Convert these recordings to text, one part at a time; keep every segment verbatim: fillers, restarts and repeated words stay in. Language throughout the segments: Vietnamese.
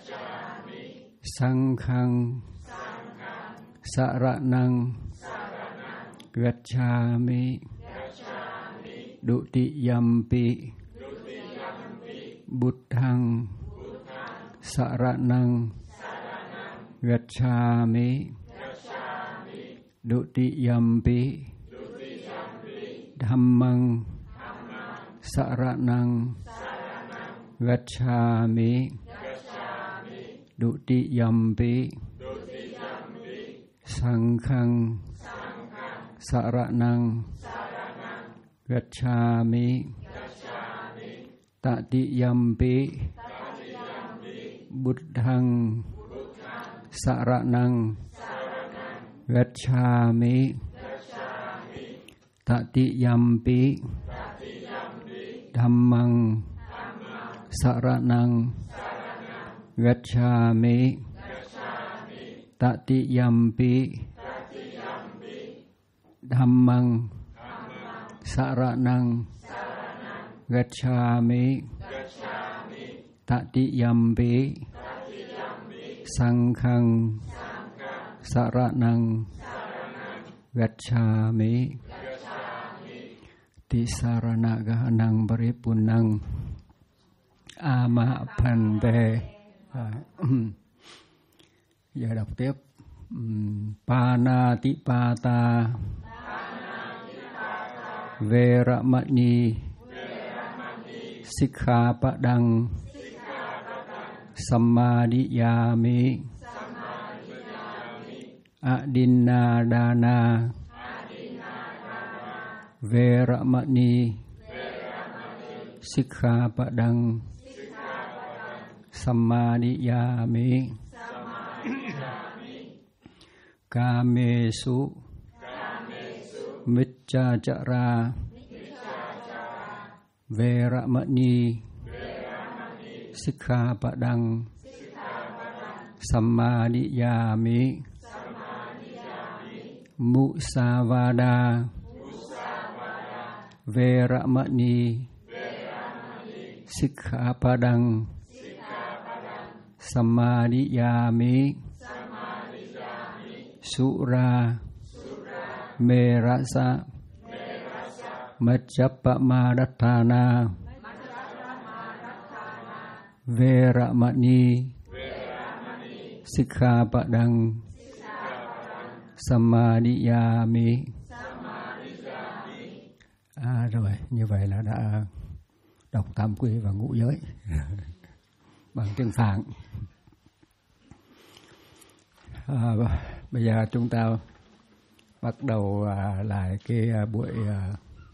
Sanghang Saranang Gacchami Dutiyampi Buddhang Saranang Gacchami Dutiyampi Dhammang Saranang Gacchami Dutiyampi Sanghang Saranang Gacchami Tatiyampi Buddhang Saranang Gacchami Tatiyampi Dhammang Saranang Gacchami Tatiyampi Dhammang Saranang Gacchami Tatiyampi Sanghang Saranang Gacchami Tisarana Gahanang Paripunnang Ama Phante. Giờ đọc tiếp. Panatipata Veramani Sikkhapadang Sammadiyami Adinnadana Veramani Sikkhapadang Sammadiyami Kamesu Miccacara Veramani Sikkhapadang Sammadiyami Musavada Veramani Sikkhapadang Sammadiyami Sura Merasa Majjapamadatthana Veramani Sikkhapadang Sammadiyami. À, rồi, như vậy là đã đọc tam quy và ngũ giới bằng tiếng Phạn. À, bây giờ chúng ta bắt đầu à, lại cái à, buổi à,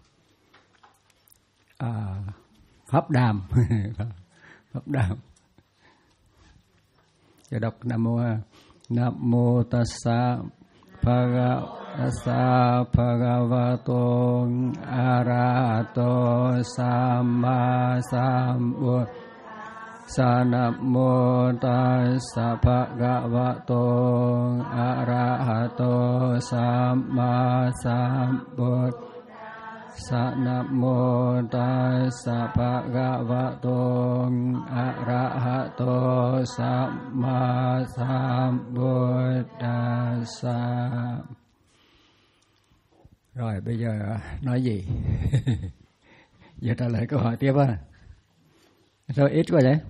à, pháp đàm. Pháp đàm. Giờ đọc Nam Mô Nam Mô Tassa Bhagavata Bhagavato Arahato Samma Sambuddhassa. Nam Mô Tassa Bhagavato Arahato Samma Sambuddhassa. Nam Mô Tassa Bhagavato Arahato Samma Sambuddhassa. Rồi bây giờ nói gì? Giờ trả lời câu hỏi tiếp á. Sao ít quá vậy?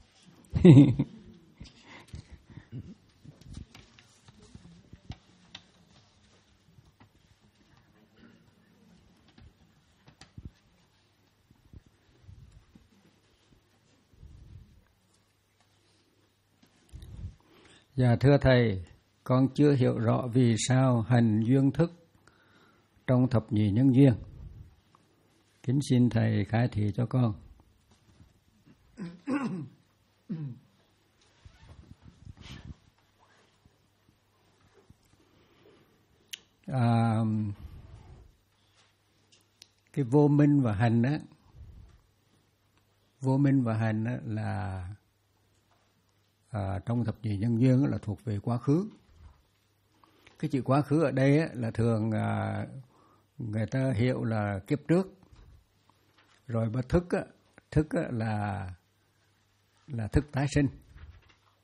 Dạ thưa Thầy, con chưa hiểu rõ vì sao hành duyên thức trong thập nhị nhân duyên. Kính xin Thầy khai thị cho con. À, cái vô minh và hành đó, vô minh và hành đó là à, trong thập nhị nhân duyên là thuộc về quá khứ. Cái chữ quá khứ ở đây là thường à, người ta hiểu là kiếp trước. Rồi mà thức á, thức á là là thức tái sinh.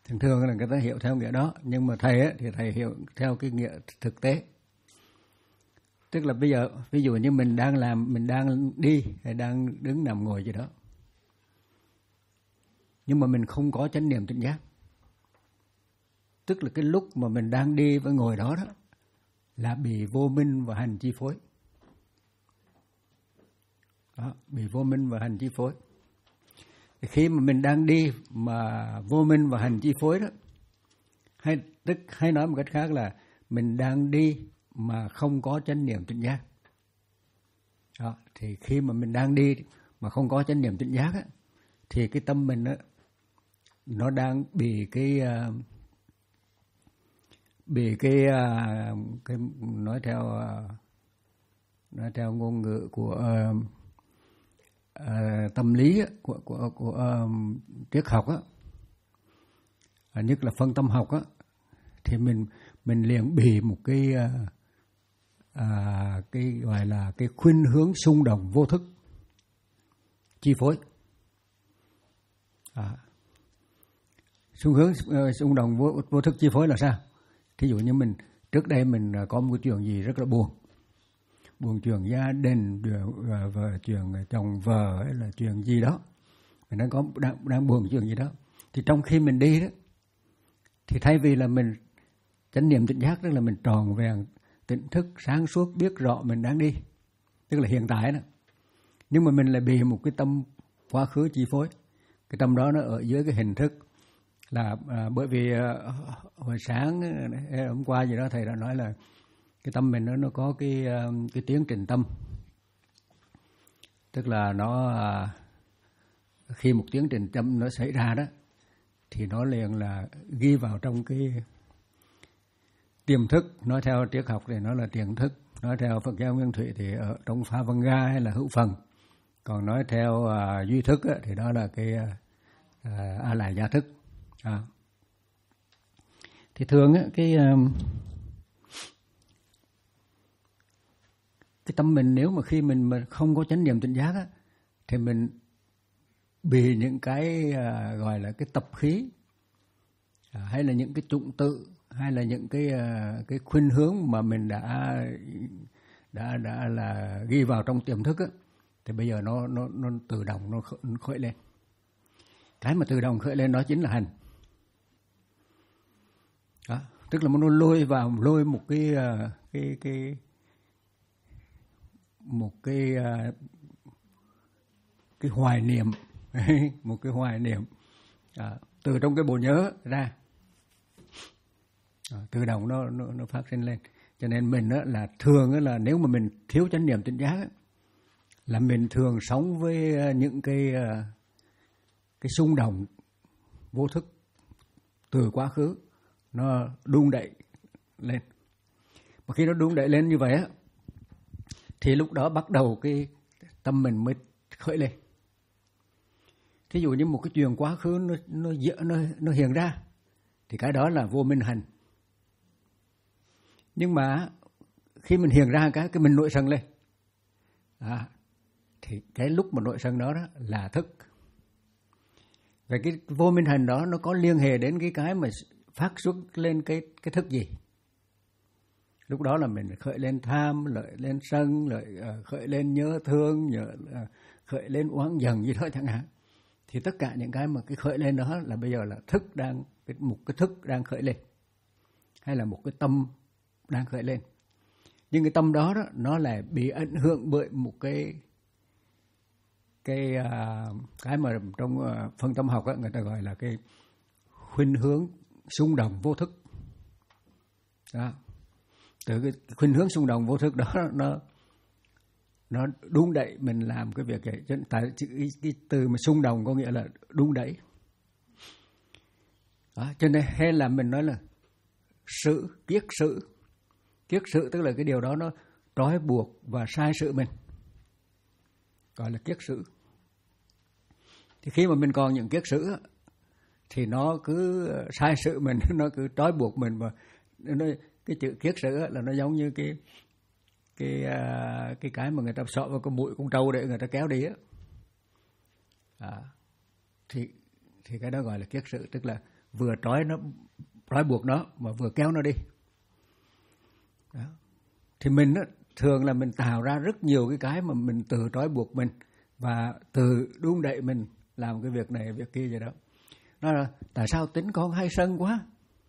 thường thường là người ta hiểu theo nghĩa đó, nhưng mà thầy ấy, thì thầy hiểu theo cái nghĩa thực tế. Tức là bây giờ ví dụ như mình đang làm, mình đang đi hay đang đứng nằm ngồi gì đó, nhưng mà mình không có chánh niệm tỉnh giác, tức là cái lúc mà mình đang đi với ngồi đó đó là bị vô minh và hành chi phối. Đó, bị vô minh và hành chi phối. Thì khi mà mình đang đi mà vô minh và hành chi phối đó, hay tức hay nói một cách khác là mình đang đi mà không có chánh niệm tỉnh giác. Đó, thì khi mà mình đang đi mà không có chánh niệm tỉnh giác á, thì cái tâm mình á, nó đang bị cái uh, bị cái, uh, cái nói theo uh, nói theo ngôn ngữ của uh, uh, tâm lý á, của của của uh, triết học á, uh, nhất là phân tâm học á, thì mình mình liền bị một cái uh, À, cái gọi là cái khuynh hướng xung động vô thức chi phối. À, xung hướng uh, xung động vô, vô thức chi phối là sao? Thí dụ như mình trước đây mình có một cái chuyện gì rất là buồn, buồn chuyện gia đình, vợ chuyện chồng vợ hay là chuyện gì đó, mình đang có đang, đang buồn chuyện gì đó, thì trong khi mình đi đó, thì thay vì là mình chánh niệm tỉnh giác, tức là mình tròn vẹn tỉnh thức sáng suốt biết rõ mình đang đi, tức là hiện tại đó, nhưng mà mình lại bị một cái tâm quá khứ chi phối. Cái tâm đó nó ở dưới cái hình thức là à, bởi vì à, hồi sáng hôm qua gì đó thầy đã nói là cái tâm mình nó nó có cái cái tiến trình tâm, tức là nó à, khi một tiến trình tâm nó xảy ra đó thì nó liền là ghi vào trong cái tiềm thức. Nói theo triết học thì nó là tiềm thức, nói theo Phật giáo Nguyên Thủy thì ở trong Pha Văn Ga hay là hữu phần, còn nói theo uh, duy thức á, thì đó là cái uh, a lại gia thức. À. Thì thường á, cái um, cái tâm mình nếu mà khi mình mà không có chánh niệm tỉnh giác á, thì mình bị những cái uh, gọi là cái tập khí uh, hay là những cái chủng tự hay là những cái cái khuynh hướng mà mình đã đã đã là ghi vào trong tiềm thức á, thì bây giờ nó nó nó tự động nó khởi lên. Cái mà tự động khởi lên đó chính là hành. Đó, tức là nó lôi vào lôi một cái cái cái một cái cái hoài niệm một cái hoài niệm à, từ trong cái bộ nhớ ra. À, tự động nó, nó nó phát sinh lên. Cho nên mình á, là thường á, là nếu mà mình thiếu chánh niệm tỉnh giác á, là mình thường sống với những cái cái xung động vô thức từ quá khứ nó đung đẩy lên. Mà khi nó đung đẩy lên như vậy á, thì lúc đó bắt đầu cái tâm mình mới khởi lên. Thí dụ như một cái chuyện quá khứ nó nó nó nó hiện ra thì cái đó là vô minh hành. Nhưng mà khi mình hiện ra cái cái mình nổi sân lên, à, thì cái lúc mà nổi sân đó, đó là thức. Vậy cái vô minh hành đó nó có liên hệ đến cái cái mà phát xuất lên cái cái thức gì? Lúc đó là mình khởi lên tham, lợi lên sân, lợi uh, khởi lên nhớ thương, nhớ, uh, khởi lên oán giận gì đó chẳng hạn. Thì tất cả những cái mà cái khởi lên đó là bây giờ là thức đang một cái thức đang khởi lên, hay là một cái tâm đang khởi lên. Nhưng cái tâm đó, đó nó lại bị ảnh hưởng bởi một cái cái uh, cái mà trong uh, phân tâm học đó, người ta gọi là cái khuynh hướng xung động vô thức. Đó. Từ cái khuynh hướng xung động vô thức đó nó nó đung đẩy mình làm cái việc ấy. Tại cái, cái từ mà xung động có nghĩa là đung đẩy. Đó. Cho nên hay là mình nói là sự kiết sự. Kiết sự tức là cái điều đó nó trói buộc và sai sự mình, gọi là kiết sự. Thì khi mà mình còn những kiết sự thì nó cứ sai sự mình, nó cứ trói buộc mình, và nó, cái chữ kiết sự là nó giống như cái cái cái cái mà người ta xọ vào cái mũi con trâu để người ta kéo đi á. À, thì thì cái đó gọi là kiết sự, tức là vừa trói nó, trói buộc nó mà vừa kéo nó đi. Đó. Thì mình á, thường là mình tạo ra rất nhiều cái cái mà mình tự trói buộc mình và tự đun đẩy mình làm cái việc này việc kia vậy đó. Nó là tại sao tính con hay sân quá?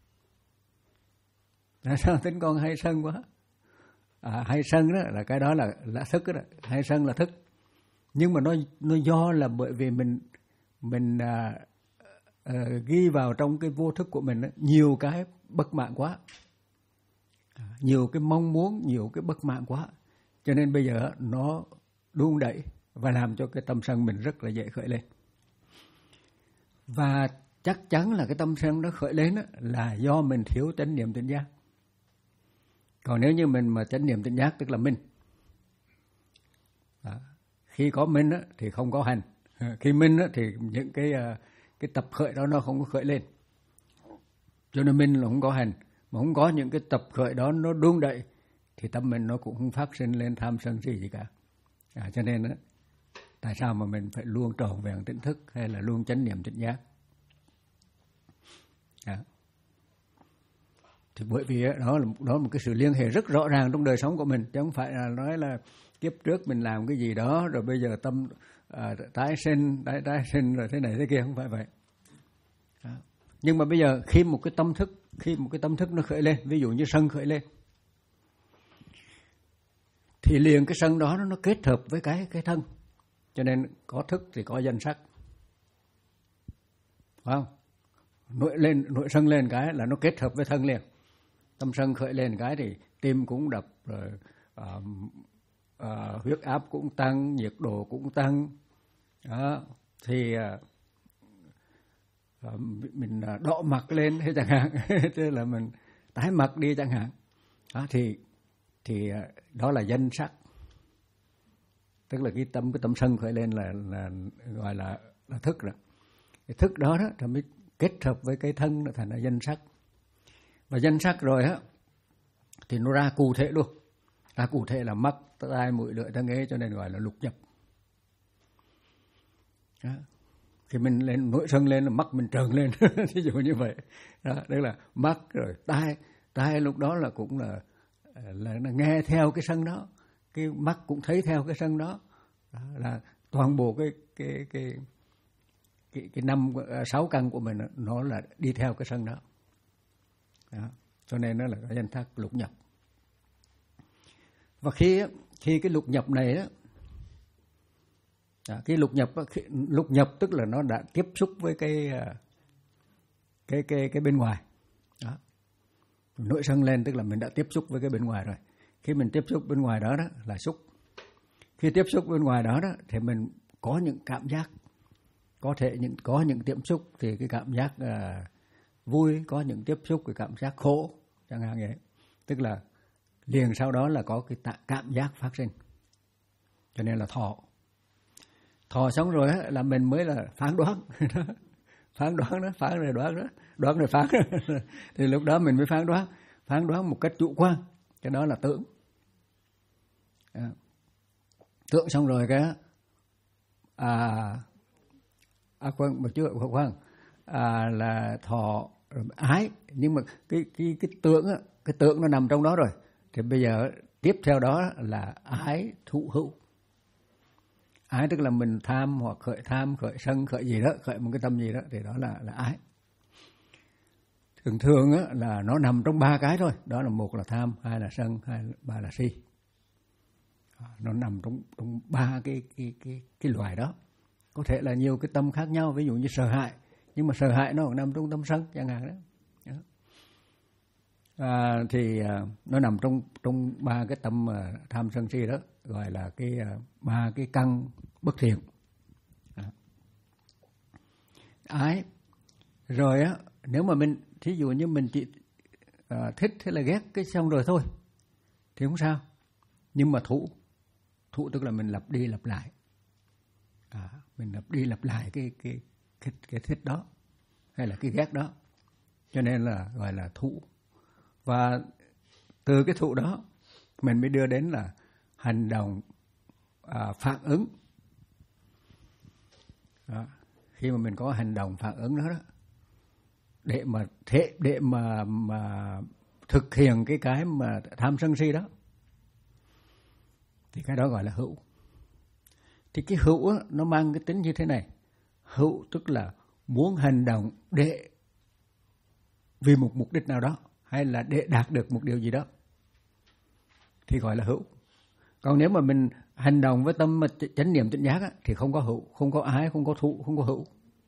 Tại sao tính con hay sân quá? À, hay sân đó là cái đó là là thức đó, hay sân là thức. Nhưng mà nó nó do là bởi vì mình mình à, à, ghi vào trong cái vô thức của mình đó, nhiều cái bất mãn quá, à, nhiều cái mong muốn, nhiều cái bất mãn quá, cho nên bây giờ nó đun đẩy và làm cho cái tâm sân mình rất là dễ khởi lên. Và chắc chắn là cái tâm sân nó khởi lên đó, là do mình thiếu chánh niệm tỉnh giác. Còn nếu như mình mà chánh niệm tỉnh giác tức là minh. Đó. Khi có minh á, thì không có hành. Khi minh á, thì những cái cái tập khởi đó nó không có khởi lên. Cho nên minh là không có hành. Mà không có những cái tập khởi đó nó đun đẩy thì tâm mình nó cũng không phát sinh lên tham sân si gì cả. À, cho nên á, tại sao mà mình phải luôn tròn vẹn tỉnh thức hay là luôn chánh niệm tỉnh giác? À. Thì bởi vì đó là đó là một cái sự liên hệ rất rõ ràng trong đời sống của mình, chứ không phải là nói là kiếp trước mình làm cái gì đó rồi bây giờ tâm à, tái sinh tái tái sinh rồi thế này thế kia, không phải vậy. Đó. Nhưng mà bây giờ khi một cái tâm thức khi một cái tâm thức nó khởi lên, ví dụ như sân khởi lên, thì liền cái sân đó nó kết hợp với cái cái thân, cho nên có thức thì có danh sắc, phải không? Nội lên nội sân lên cái là nó kết hợp với thân liền. Tâm sân khởi lên cái thì tim cũng đập rồi, à, à, huyết áp cũng tăng, nhiệt độ cũng tăng. Đó. Thì à, mình đỏ mặt lên thế chẳng hạn, tức là mình tái mặt đi chẳng hạn. Đó, thì thì đó là danh sắc, tức là cái tâm cái tâm sân khởi lên là là gọi là là thức rồi. Cái thức đó đó thì mới kết hợp với cái thân nó thành là danh sắc. Và danh sắc rồi á thì nó ra cụ thể luôn. Ra cụ thể là mắt, tai, mũi, lưỡi, tai, nghe, cho nên gọi là lục nhập. Đó. Khi mình lên nội sân lên là mắt mình trợn lên, ví dụ như vậy. Đó, đây là mắt rồi tai, tai lúc đó là cũng là là, là nghe theo cái sân đó, cái mắt cũng thấy theo cái sân đó. Đó là toàn bộ cái cái cái cái cái năm sáu căn của mình nó là đi theo cái sân đó. Đó. Cho nên nó là cái danh sắc lục nhập. Và khi khi cái lục nhập này đó, đó cái lục nhập lục nhập tức là nó đã tiếp xúc với cái cái cái cái bên ngoài. Đó. Nội sân lên tức là mình đã tiếp xúc với cái bên ngoài rồi. Khi mình tiếp xúc bên ngoài đó đó là xúc. Khi tiếp xúc bên ngoài đó đó thì mình có những cảm giác, có thể những có những tiếp xúc thì cái cảm giác uh, vui, có những tiếp xúc cái cảm giác khổ chẳng hạn vậy. Tức là liền sau đó là có cái tạ, cảm giác phát sinh. Cho nên là thọ. Thọ xong rồi á, là mình mới là phán đoán. Phán đoán đó, phán rồi đoán đó, đoán rồi phán. Thì lúc đó mình mới phán đoán, phán đoán một cách chủ quan. Cái đó là tưởng. À, tưởng xong rồi cái à à khoan một chút khoan à, là thọ ái, nhưng mà cái cái cái tưởng á, cái tưởng nó nằm trong đó rồi. Thì bây giờ tiếp theo đó là ái thụ hữu. Ái tức là mình tham hoặc khởi tham, khởi sân, khởi gì đó, khởi một cái tâm gì đó thì đó là là ái. Thường thường á là nó nằm trong ba cái thôi, đó là một là tham, hai là sân, hai ba là si. Nó nằm trong trong ba cái cái cái cái loài đó. Có thể là nhiều cái tâm khác nhau, ví dụ như sợ hãi, nhưng mà sợ hãi nó cũng nằm trong tâm sân chẳng hạn đó. Đó. À, thì à, nó nằm trong trong ba cái tâm à, tham sân si đó, gọi là cái à, ba cái căn bất thiện. À. Ái. Rồi á, nếu mà mình thí dụ như mình chỉ à, thích hay là ghét cái xong rồi thôi thì không sao. Nhưng mà thụ, thụ tức là mình lặp đi lặp lại. À, mình lặp đi lặp lại cái cái cái cái thích đó hay là cái ghét đó, cho nên là gọi là thụ. Và từ cái thụ đó mình mới đưa đến là hành động à, phản ứng. Đó. Khi mà mình có hành động phản ứng đó, đó để mà thế để mà mà thực hiện cái cái mà tham sân si đó, thì cái đó gọi là hữu. Thì cái hữu á, nó mang cái tính như thế này. Hữu tức là muốn hành động để vì một mục đích nào đó, hay là để đạt được một điều gì đó, thì gọi là hữu. Còn nếu mà mình hành động với tâm chánh niệm tỉnh giác á, thì không có hữu, không có ái, không có thụ, không có hữu.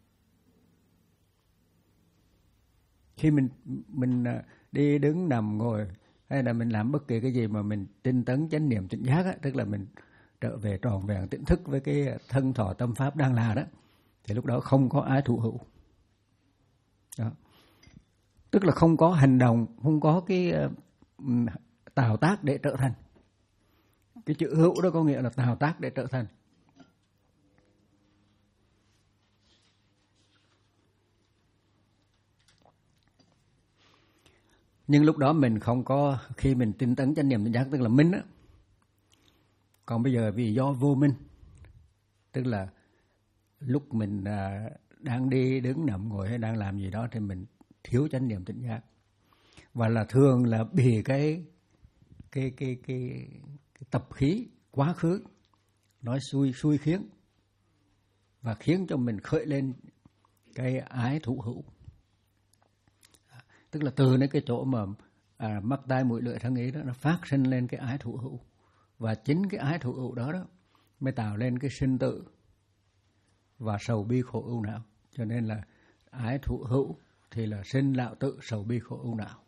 Khi mình mình đi đứng nằm ngồi hay là mình làm bất kỳ cái gì mà mình tinh tấn chánh niệm tỉnh giác á, tức là mình trở về tròn vẹn tỉnh thức với cái thân thọ tâm pháp đang là đó, thì lúc đó không có ái thụ hữu. Đó. Tức là không có hành động, không có cái uh, tạo tác để trở thành. Cái chữ hữu đó có nghĩa là tạo tác để trở thành. Nhưng lúc đó mình không có, khi mình tinh tấn chánh niệm tỉnh giác tức là minh á. Còn bây giờ vì do vô minh, tức là lúc mình uh, đang đi đứng nằm ngồi hay đang làm gì đó thì mình thiếu chánh niệm tỉnh giác, và là thường là bị cái cái cái cái, cái tập khí quá khứ nói xui xui khiến, và khiến cho mình khởi lên cái ái thụ hữu. Tức là từ đến cái chỗ mà à, mắt tai mũi lưỡi thân ý đó, nó phát sinh lên cái ái thụ hữu, và chính cái ái thụ hữu đó đó mới tạo lên cái sinh tử và sầu bi khổ ưu não. Cho nên là ái thụ hữu thì là sinh lão tự, sầu bi khổ ưu não.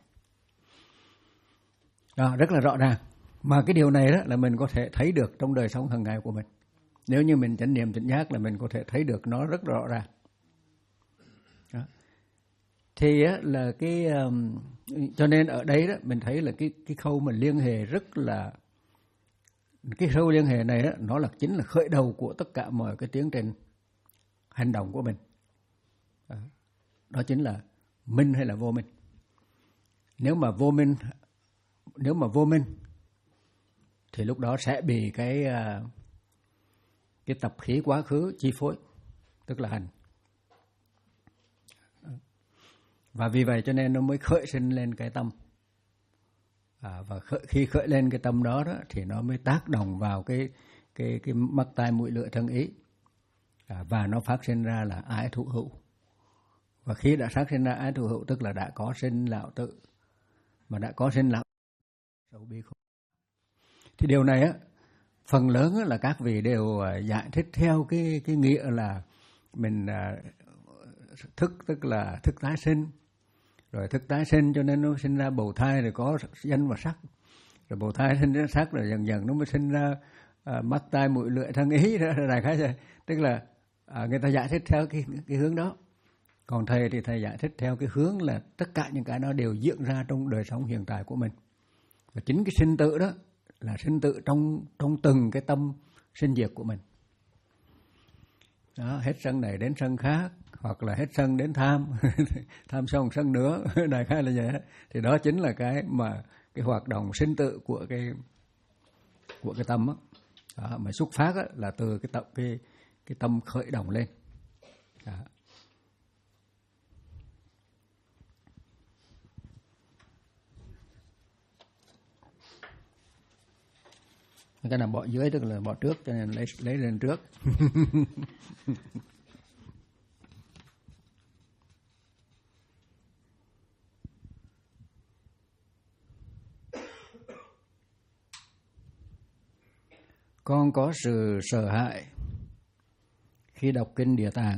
Đó, rất là rõ ràng. Mà cái điều này đó là mình có thể thấy được trong đời sống hàng ngày của mình. Nếu như mình chánh niệm tỉnh giác là mình có thể thấy được nó rất rõ ràng. Đó. Thì á, là cái um, cho nên ở đây đó mình thấy là cái cái khâu mà liên hệ rất là, cái khâu liên hệ này đó, nó là chính là khởi đầu của tất cả mọi cái tiến trình hành động của mình. Đó, đó chính là minh hay là vô minh. Nếu mà vô minh, nếu mà vô minh thì lúc đó sẽ bị cái cái tập khí quá khứ chi phối, tức là hành. Và vì vậy cho nên nó mới khởi sinh lên cái tâm. À, và khởi, khi khởi lên cái tâm đó, đó thì nó mới tác động vào cái cái cái mắt tai mũi lưỡi thân ý. À, và nó phát sinh ra là ái thụ hữu. Và khi đã phát sinh ra ái thụ hữu tức là đã có sinh lão tự. Mà đã có sinh lão sầu bi khổ. Thì điều này á, phần lớn á, là các vị đều giải thích theo cái cái nghĩa là mình thức tức là thức tái sinh, rồi thức tái sinh cho nên nó sinh ra bào thai rồi có danh và sắc, rồi bào thai sinh ra sắc rồi dần dần nó mới sinh ra à, mắt tai mũi lưỡi thân ý đó, đại khái vậy. Tức là à, người ta giải thích theo cái cái hướng đó. Còn thầy thì thầy giải thích theo cái hướng là tất cả những cái đó đều diễn ra trong đời sống hiện tại của mình. Và chính cái sinh tử đó là sinh tử trong trong từng cái tâm sinh diệt của mình. Đó, hết sân này đến sân khác, hoặc là hết sân đến tham, tham xong sân nữa, đại khái là vậy. Thì đó chính là cái mà cái hoạt động sinh tử của cái của cái tâm đó. Đó, mà xuất phát đó, là từ cái tập cái cái tâm khởi động lên. Đó. Cái nào bỏ dưới tức là bỏ trước, cho nên lấy lấy lên trước. Con có sự sợ hãi khi đọc kinh Địa Tạng.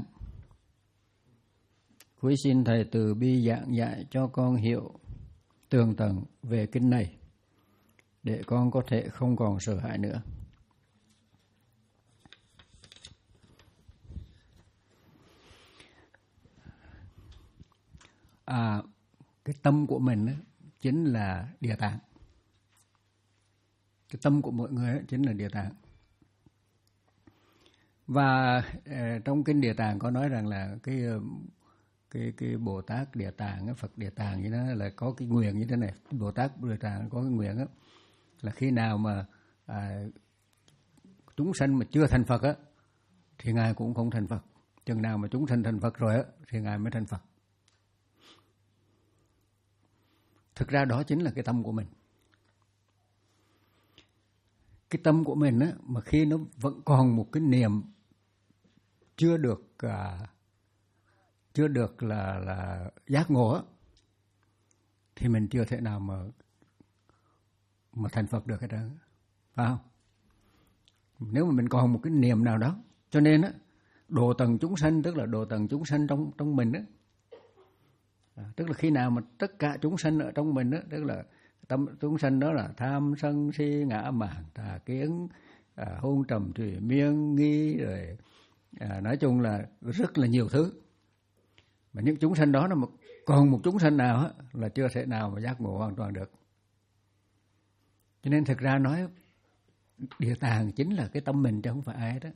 Quý xin thầy từ bi giảng dạy cho con hiểu tường tận về kinh này, để con có thể không còn sợ hãi nữa. À, cái tâm của mình ấy, chính là Địa Tạng. Cái tâm của mọi người ấy, chính là Địa Tạng. Và eh, trong kinh Địa Tạng có nói rằng là cái cái cái Bồ Tát Địa Tạng, Phật Địa Tạng như đó là có cái nguyện như thế này. Bồ Tát Địa Tạng có cái nguyện đó, là khi nào mà à, chúng sanh mà chưa thành Phật á, thì Ngài cũng không thành Phật. Chừng nào mà chúng sanh thành Phật rồi á, thì Ngài mới thành Phật. thực ra đó chính là cái tâm của mình. Cái tâm của mình á, mà khi nó vẫn còn một cái niềm chưa được à, chưa được là là giác ngộ á, thì mình chưa thể nào mà mà thành Phật được hết trơn, phải không? Nếu mà mình còn một cái niềm nào đó, cho nên á, độ tầng chúng sanh tức là độ tầng chúng sanh trong trong mình á, à, tức là khi nào mà tất cả chúng sanh ở trong mình á, tức là tâm chúng sanh đó là tham sân si ngã mạn tà kiến, à, hôn trầm thủy miên nghi, rồi à, nói chung là rất là nhiều thứ. Mà những chúng sanh đó, nó một, còn một chúng sanh nào á, là chưa thể nào mà giác ngộ hoàn toàn được. Cho nên thực ra nói địa tạng chính là cái tâm mình chứ không phải ai hết á.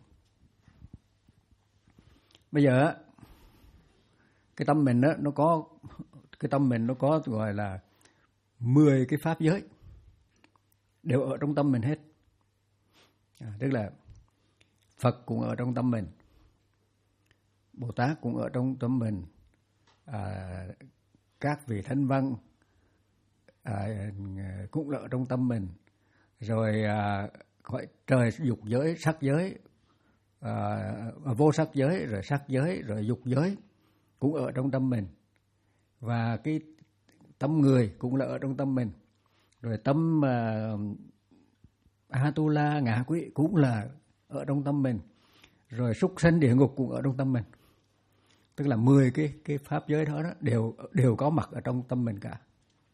Bây giờ cái tâm mình đó, nó có cái tâm mình nó có gọi là mười cái pháp giới đều ở trong tâm mình hết. À, tức là Phật cũng ở trong tâm mình, Bồ Tát cũng ở trong tâm mình, à, các vị thánh văn à, cũng ở trong tâm mình, rồi à, gọi trời dục giới, sắc giới, à, vô sắc giới, rồi sắc giới, rồi dục giới cũng ở trong tâm mình, và cái tâm người cũng là ở trong tâm mình, rồi tâm uh, Atula ngạ quỷ cũng là ở trong tâm mình, rồi súc sanh địa ngục cũng ở trong tâm mình. Tức là mười cái cái pháp giới đó, đó đều đều có mặt ở trong tâm mình cả.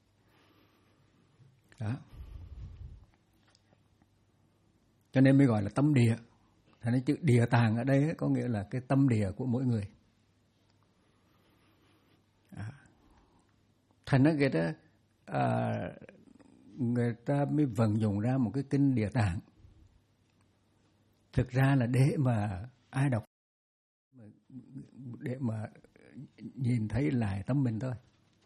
Đó. Cho nên mới gọi là tâm địa. Thành ra chữ địa tạng ở đây có nghĩa là cái tâm địa của mỗi người. À. Thành ra người ta à, người ta mới vận dụng ra một cái kinh Địa Tạng. Thực ra là để mà ai đọc, để mà nhìn thấy lại tâm mình thôi.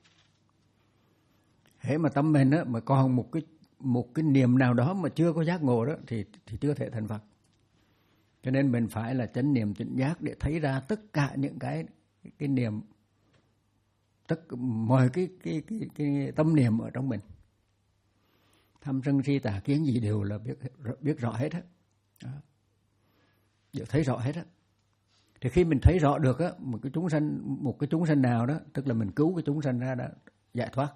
Hễ mà tâm mình á, mà còn một cái một cái niềm nào đó mà chưa có giác ngộ đó thì thì chưa thể thành Phật. Cho nên mình phải là chánh niệm tỉnh giác để thấy ra tất cả những cái cái niềm, tất mọi cái cái cái cái tâm niệm ở trong mình. Tham sân si tà kiến gì đều là biết biết rõ hết á. Đều thấy rõ hết á. Thì khi mình thấy rõ được á, một cái chúng sanh một cái chúng sanh nào đó, tức là mình cứu cái chúng sanh ra đã giải thoát.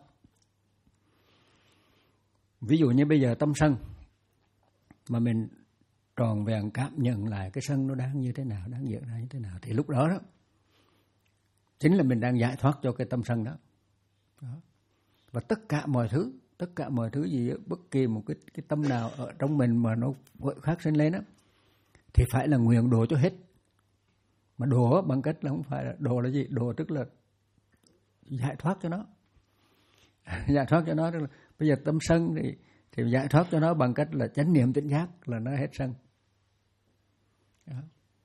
Ví dụ như bây giờ tâm sân mà mình tròn vẹn cảm nhận lại cái sân nó đang như thế nào, đang diễn ra như thế nào, thì lúc đó đó chính là mình đang giải thoát cho cái tâm sân đó. Đó. Và tất cả mọi thứ, tất cả mọi thứ gì, bất kỳ một cái cái tâm nào ở trong mình mà nó phát sinh lên đó, thì phải là nguyện độ cho hết. Mà độ bằng cách là không phải là độ là gì, độ tức là giải thoát cho nó. Giải thoát cho nó tức là bây giờ tâm sân thì thì giải thoát cho nó bằng cách là chánh niệm tỉnh giác là nó hết sân. Đó.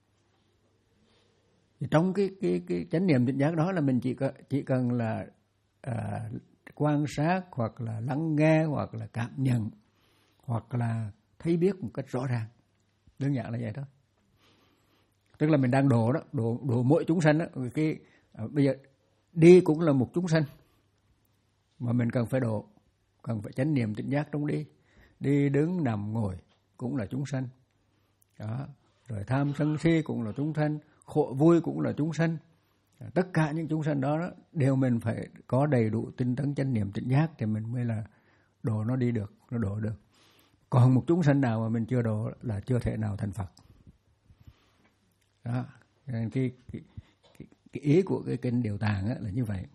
Thì trong cái cái cái chánh niệm tỉnh giác đó là mình chỉ cần chỉ cần là à, quan sát hoặc là lắng nghe hoặc là cảm nhận hoặc là thấy biết một cách rõ ràng, đơn giản là vậy thôi. Tức là mình đang độ đó, độ độ mỗi chúng sanh đó. Cái à, bây giờ đi cũng là một chúng sanh mà mình cần phải độ, cần phải chánh niệm tỉnh giác trong đi, đi đứng nằm ngồi cũng là chúng sanh. Đó. Rồi tham sân si cũng là chúng sanh, khổ vui cũng là chúng sanh. Tất cả những chúng sanh đó, đó đều mình phải có đầy đủ tinh tấn chánh niệm tỉnh giác thì mình mới là độ nó đi được, nó độ được. Còn một chúng sanh nào mà mình chưa độ là chưa thể nào thành Phật. Đó. Nên cái, cái, cái, cái ý của cái kinh Điều Tạng là như vậy.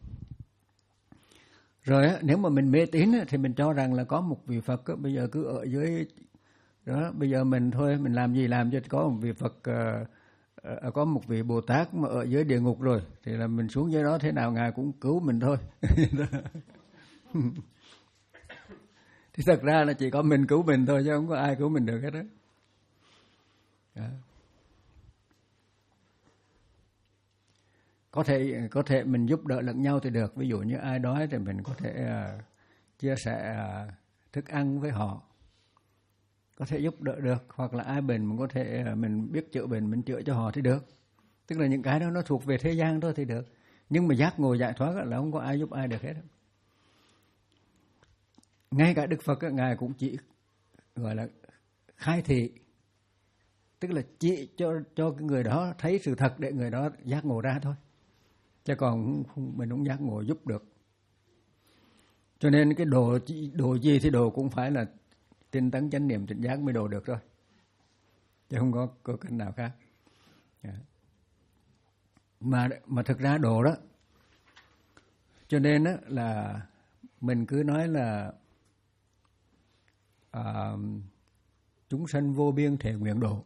Rồi nếu mà mình mê tín thì mình cho rằng là có một vị Phật bây giờ cứ ở dưới đó, bây giờ mình thôi mình làm gì làm cho có một vị Phật, uh, có một vị Bồ Tát mà ở dưới địa ngục rồi thì là mình xuống dưới đó thế nào ngài cũng cứu mình thôi. Thì thật ra là chỉ có mình cứu mình thôi chứ không có ai cứu mình được hết đó. Đó. Có thể có thể mình giúp đỡ lẫn nhau thì được. Ví dụ như ai đói thì mình có thể uh, chia sẻ uh, thức ăn với họ, có thể giúp đỡ được. Hoặc là ai bệnh mình có thể uh, mình biết chữa bệnh mình chữa cho họ thì được. Tức là những cái đó nó thuộc về thế gian thôi thì được. Nhưng mà giác ngộ giải thoát là không có ai giúp ai được hết. ngay cả Đức Phật ngài cũng chỉ gọi là khai thị, tức là chỉ cho cho cái người đó thấy sự thật để người đó giác ngộ ra thôi, chứ còn không, mình không giác ngộ giúp được. Cho nên cái đồ đồ gì thì đồ cũng phải là tinh tấn chánh niệm tỉnh giác mới đồ được thôi, chứ không có có cách nào khác. Mà mà thực ra đồ đó, cho nên đó là mình cứ nói là à, chúng sanh vô biên thể nguyện độ,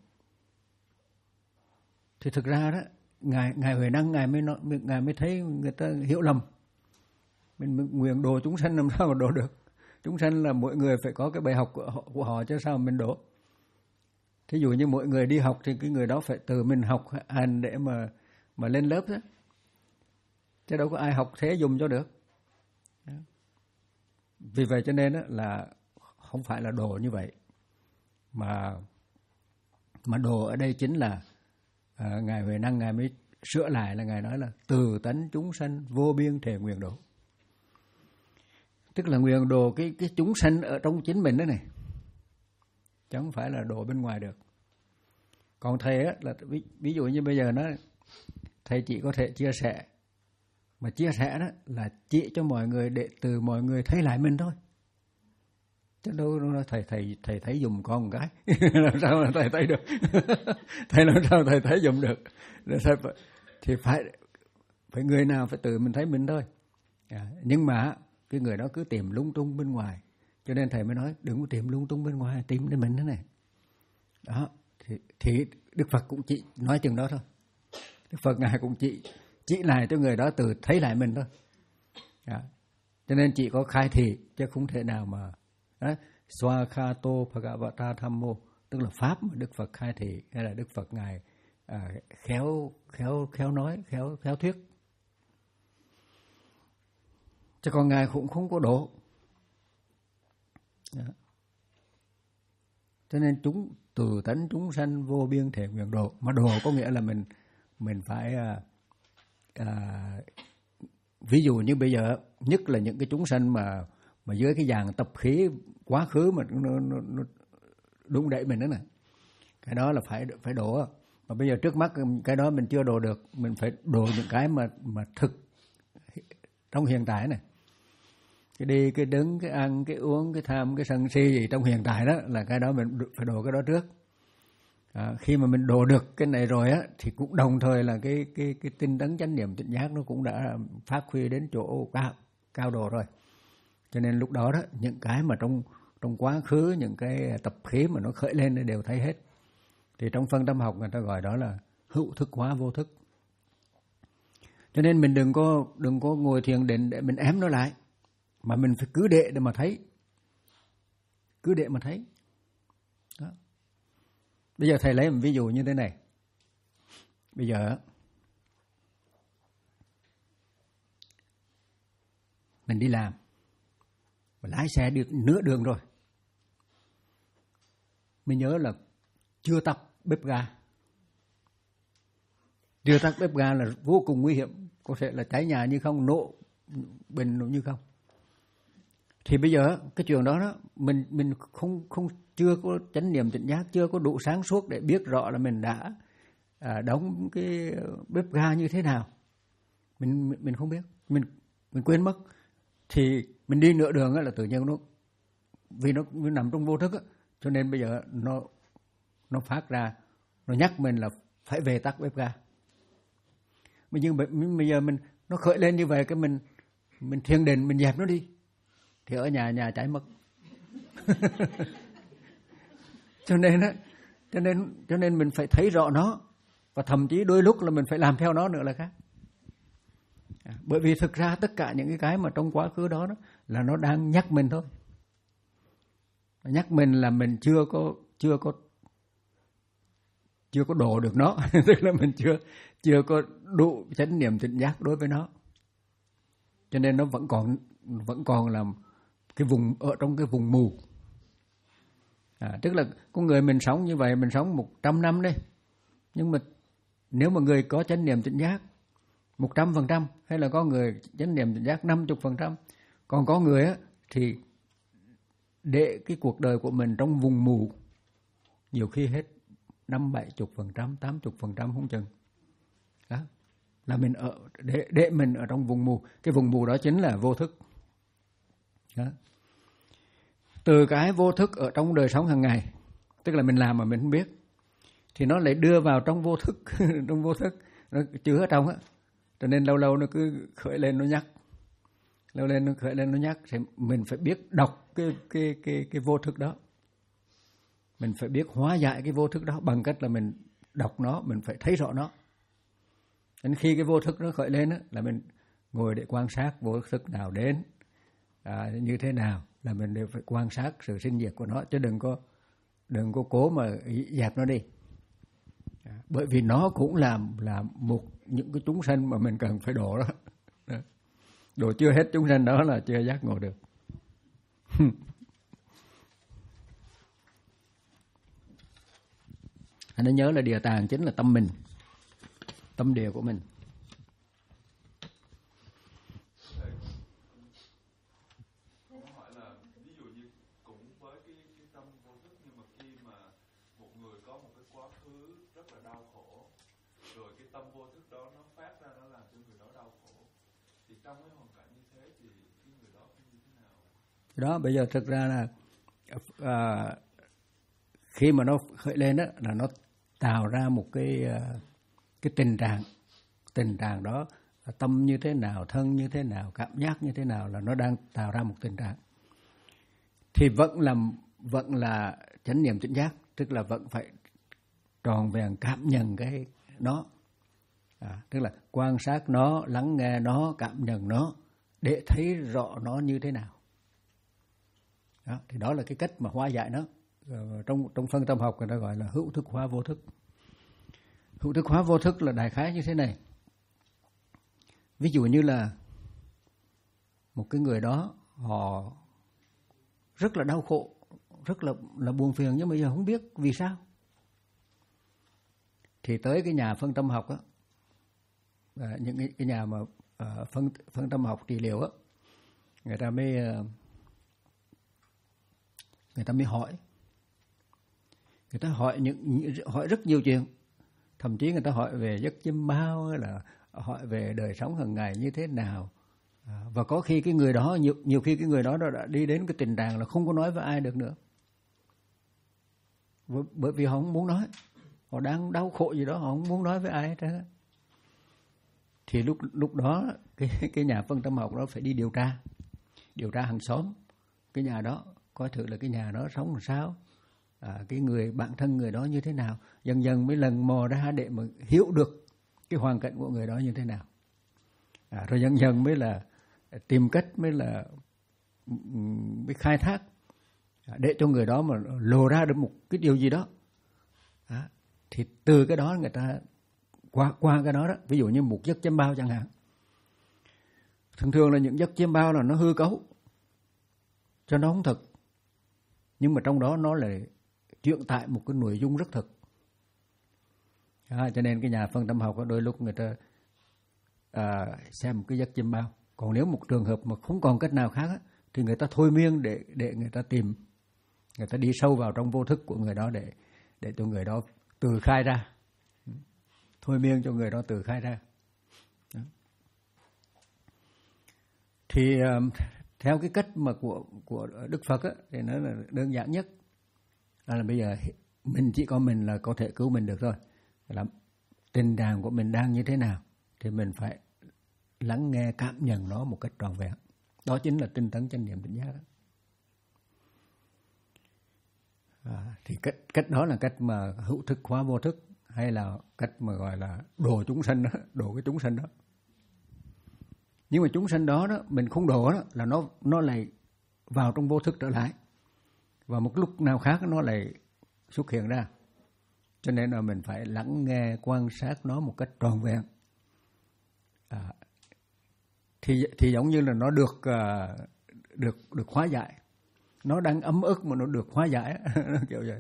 thì thực ra đó ngài ngài Huệ Năng ngài mới nói, ngài mới thấy người ta hiểu lầm. Mình nguyện độ chúng sanh làm sao mà độ được? Chúng sanh là mỗi người phải có cái bài học của họ, của họ chứ sao mình độ? Thí dụ như mỗi người đi học thì cái người đó phải tự mình học hành để mà mà lên lớp đó, chứ đâu có ai học thế dùng cho được. Vì vậy cho nên là không phải là độ như vậy, mà mà độ ở đây chính là à, ngài Huệ Năng ngài mới sửa lại, là ngài nói là từ tánh chúng sanh vô biên thể nguyện độ, tức là nguyện độ cái cái chúng sanh ở trong chính mình đó này, chứ không phải là độ bên ngoài được. Còn thầy á, là ví, ví dụ như bây giờ nó thầy chỉ có thể chia sẻ, mà chia sẻ đó là chỉ cho mọi người để từ mọi người thấy lại mình thôi, chứ đâu nó thầy thầy thầy thấy dùng con một cái làm sao mà thầy thấy được thầy làm sao thầy thấy dùng được, thì phải phải người nào phải tự mình thấy mình thôi. À, nhưng mà cái người đó cứ tìm lung tung bên ngoài, cho nên thầy mới nói đừng có tìm lung tung bên ngoài, tìm đến mình thế này đó. Thì, thì Đức Phật cũng chỉ nói chừng đó thôi. Đức Phật ngài cũng chỉ chỉ lại cho người đó từ thấy lại mình thôi. Đó. Cho nên chỉ có khai thị chứ không thể nào mà Swakato Bhagavata Thammo, tức là pháp mà Đức Phật khai thị, hay là Đức Phật ngài à, khéo khéo khéo nói, khéo khéo thuyết. Chứ còn ngài cũng không có độ. Đó. Cho nên chúng từ tánh chúng sanh vô biên thể nguyện độ, mà độ có nghĩa là mình mình phải à, à, ví dụ như bây giờ nhất là những cái chúng sanh mà mà dưới cái dạng tập khí quá khứ mà nó, nó, nó đúng đẩy mình đó nè, cái đó là phải phải độ. Mà bây giờ trước mắt cái đó mình chưa độ được, mình phải độ những cái mà mà thực trong hiện tại này, cái đi cái đứng cái ăn cái uống cái tham cái sân si gì trong hiện tại đó, là cái đó mình phải độ cái đó trước. À, khi mà mình độ được cái này rồi á, thì cũng đồng thời là cái cái cái tinh tấn chánh niệm tỉnh giác nó cũng đã phát huy đến chỗ cao cao độ rồi. Cho nên lúc đó đó những cái mà trong trong quá khứ, những cái tập khí mà nó khởi lên đều thấy hết. Thì trong phân tâm học người ta gọi đó là hữu thức hóa vô thức. Cho nên mình đừng có đừng có ngồi thiền định để mình ém nó lại, mà mình phải cứ để để mà thấy, cứ để mà thấy. Đó. Bây giờ thầy lấy một ví dụ như thế này. Bây giờ mình đi làm, mình lái xe được nửa đường rồi, mình nhớ là chưa tắt bếp ga. Chưa tắt bếp ga là vô cùng nguy hiểm, có thể là cháy nhà như không, nổ bình như không. Thì bây giờ cái chuyện đó đó mình mình không không chưa có chánh niệm tỉnh giác, chưa có đủ sáng suốt để biết rõ là mình đã à, đóng cái bếp ga như thế nào. Mình mình không biết, mình mình quên mất. Thì mình đi nửa đường á là tự nhiên nó vì nó, nó nằm trong vô thức á, cho nên bây giờ nó nó phát ra, nó nhắc mình là phải về tắt bếp ga. Nhưng bây giờ mình nó khởi lên như vậy, cái mình mình thiền định mình dẹp nó đi, thì ở nhà nhà cháy mất. cho nên á cho nên cho nên mình phải thấy rõ nó, và thậm chí đôi lúc là mình phải làm theo nó nữa là khác. À, bởi vì thực ra tất cả những cái cái mà trong quá khứ đó, đó là nó đang nhắc mình thôi, nhắc mình là mình chưa có chưa có chưa có độ được nó, tức là mình chưa chưa có đủ chánh niệm tỉnh giác đối với nó, cho nên nó vẫn còn vẫn còn là cái vùng ở trong cái vùng mù. À, tức là con người mình sống như vậy, mình sống một trăm năm đây, nhưng mà nếu mà người có chánh niệm tỉnh giác một trăm phần trăm, hay là có người chánh niệm tỉnh giác năm mươi phần trăm, còn có người á thì để cái cuộc đời của mình trong vùng mù, nhiều khi hết năm bảy chục phần trăm, tám chục phần trăm không chừng. Đó là mình ở để để mình ở trong vùng mù. Cái vùng mù đó chính là vô thức. Đó. Từ cái vô thức ở trong đời sống hàng ngày, tức là mình làm mà mình không biết, thì nó lại đưa vào trong vô thức, trong vô thức nó chứa ở trong á, cho nên lâu lâu nó cứ khởi lên nó nhắc, lâu lên nó khởi lên nó nhắc, thì mình phải biết đọc cái cái cái cái vô thức đó, mình phải biết hóa giải cái vô thức đó bằng cách là mình đọc nó, mình phải thấy rõ nó. Đến khi cái vô thức nó khởi lên á, là mình ngồi để quan sát vô thức nào đến, à, như thế nào, là mình đều phải quan sát sự sinh diệt của nó, chứ đừng có đừng có cố mà dẹp nó đi. À, bởi vì nó cũng là là một những cái chúng sanh mà mình cần phải độ đó. Đó. Độ chưa hết chúng sanh đó là chưa giác ngộ được. Anh nên nhớ là địa tạng chính là tâm mình, tâm địa của mình. Đó, bây giờ thực ra là à, khi mà nó khởi lên đó là nó tạo ra một cái cái tình trạng, tình trạng đó, tâm như thế nào, thân như thế nào, cảm giác như thế nào, là nó đang tạo ra một tình trạng. Thì vẫn là vẫn là chánh niệm tỉnh giác, tức là vẫn phải tròn vẹn cảm nhận cái nó, à, tức là quan sát nó, lắng nghe nó, cảm nhận nó để thấy rõ nó như thế nào. Đó, thì đó là cái cách mà hóa giải nó. Trong trong phân tâm học người ta gọi là hữu thức hóa vô thức. Hữu thức hóa vô thức là đại khái như thế này. Ví dụ như là một cái người đó họ rất là đau khổ, rất là là buồn phiền, nhưng mà giờ không biết vì sao. Thì tới cái nhà phân tâm học á, những cái, cái nhà mà uh, phân phân tâm học trị liệu á, người ta mới uh, người ta mới hỏi, người ta hỏi những hỏi rất nhiều chuyện, thậm chí người ta hỏi về giấc chiêm bao, là hỏi về đời sống hàng ngày như thế nào, à, và có khi cái người đó nhiều nhiều khi cái người đó đã đi đến cái tình trạng là không có nói với ai được nữa, bởi vì họ không muốn nói, họ đang đau khổ gì đó, họ không muốn nói với ai hết. Thì lúc lúc đó cái cái nhà phân tâm học đó phải đi điều tra, điều tra hàng xóm cái nhà đó, coi thử là cái nhà đó sống làm sao, à, cái người bản thân người đó như thế nào, dần dần mới lần mò ra để mà hiểu được cái hoàn cảnh của người đó như thế nào, à, rồi dần dần mới là tìm cách, mới là mới khai thác để cho người đó mà lộ ra được một cái điều gì đó, à, thì từ cái đó người ta qua qua cái đó đó, ví dụ như một giấc chiêm bao chẳng hạn, thường thường là những giấc chiêm bao là nó hư cấu cho nó không thực, nhưng mà trong đó nó lại truyền tải một cái nội dung rất thực. À, cho nên cái nhà phân tâm học có đôi lúc người ta à, xem một cái giấc chiêm bao, còn nếu một trường hợp mà không còn cách nào khác á, thì người ta thôi miên để để người ta tìm, người ta đi sâu vào trong vô thức của người đó để để cho người đó từ khai ra, thôi miên cho người đó từ khai ra. Đó. Thì um, theo cái cách mà của của Đức Phật á, thì nó là đơn giản nhất, đó là bây giờ mình chỉ có mình là có thể cứu mình được thôi. Là tình trạng của mình đang như thế nào thì mình phải lắng nghe, cảm nhận nó một cách trọn vẹn. Đó chính là tinh tấn chánh niệm tỉnh giác đó. À, thì cách cách đó là cách mà hữu thức hóa vô thức, hay là cách mà gọi là độ chúng sanh đó, độ cái chúng sanh đó. Nhưng mà chúng sanh đó đó mình không độ đó là nó nó lại vào trong vô thức trở lại, và một lúc nào khác nó lại xuất hiện ra. Cho nên là mình phải lắng nghe, quan sát nó một cách trọn vẹn. À, thì thì giống như là nó được uh, được được hóa giải, nó đang ấm ức mà nó được hóa giải, kiểu vậy.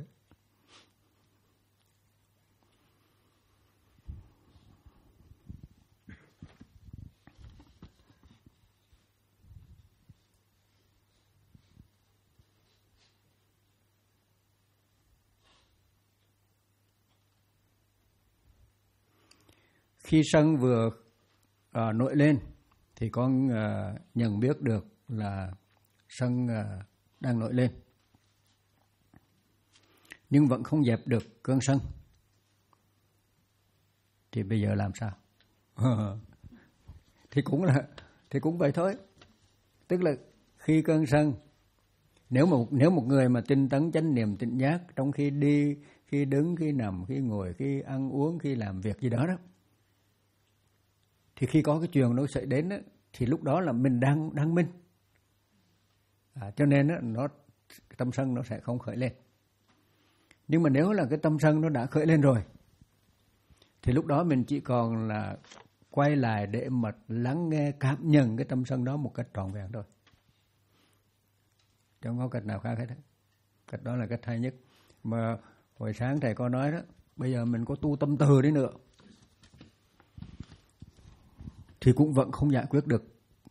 khi sân vừa uh, nổi lên thì con uh, nhận biết được là sân uh, đang nổi lên, nhưng vẫn không dẹp được cơn sân. Thì bây giờ làm sao? thì cũng là thì cũng vậy thôi. Tức là khi cơn sân, nếu mà nếu một người mà tinh tấn chánh niệm tỉnh giác trong khi đi, khi đứng, khi nằm, khi ngồi, khi ăn uống, khi làm việc gì đó đó, thì khi có cái chuyện nó xảy đến đó, thì lúc đó là mình đang đang minh. À, cho nên đó, nó tâm sân nó sẽ không khởi lên. Nhưng mà nếu là cái tâm sân nó đã khởi lên rồi, thì lúc đó mình chỉ còn là quay lại để mà lắng nghe, cảm nhận cái tâm sân đó một cách trọn vẹn thôi. Chẳng có cách nào khác hết. Cách đó là cách hay nhất. Mà hồi sáng thầy có nói đó, bây giờ mình có tu tâm từ đi nữa thì cũng vẫn không giải quyết được.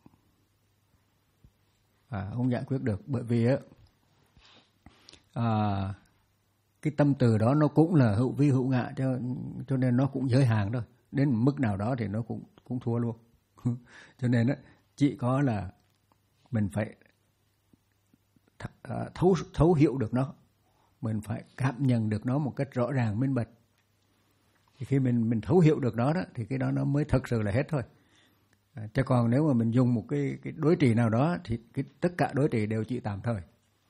À, không giải quyết được bởi vì á, à, cái tâm từ đó nó cũng là hữu vi hữu ngã, cho cho nên nó cũng giới hạn thôi. Đến mức nào đó thì nó cũng cũng thua luôn. Cho nên á, chỉ có là mình phải thấu thấu hiểu được nó, mình phải cảm nhận được nó một cách rõ ràng minh bạch. Thì khi mình mình thấu hiểu được nó đó, thì cái đó nó mới thật sự là hết thôi. À, chứ còn nếu mà mình dùng một cái, cái đối trị nào đó thì cái, tất cả đối trị đều chỉ tạm thời.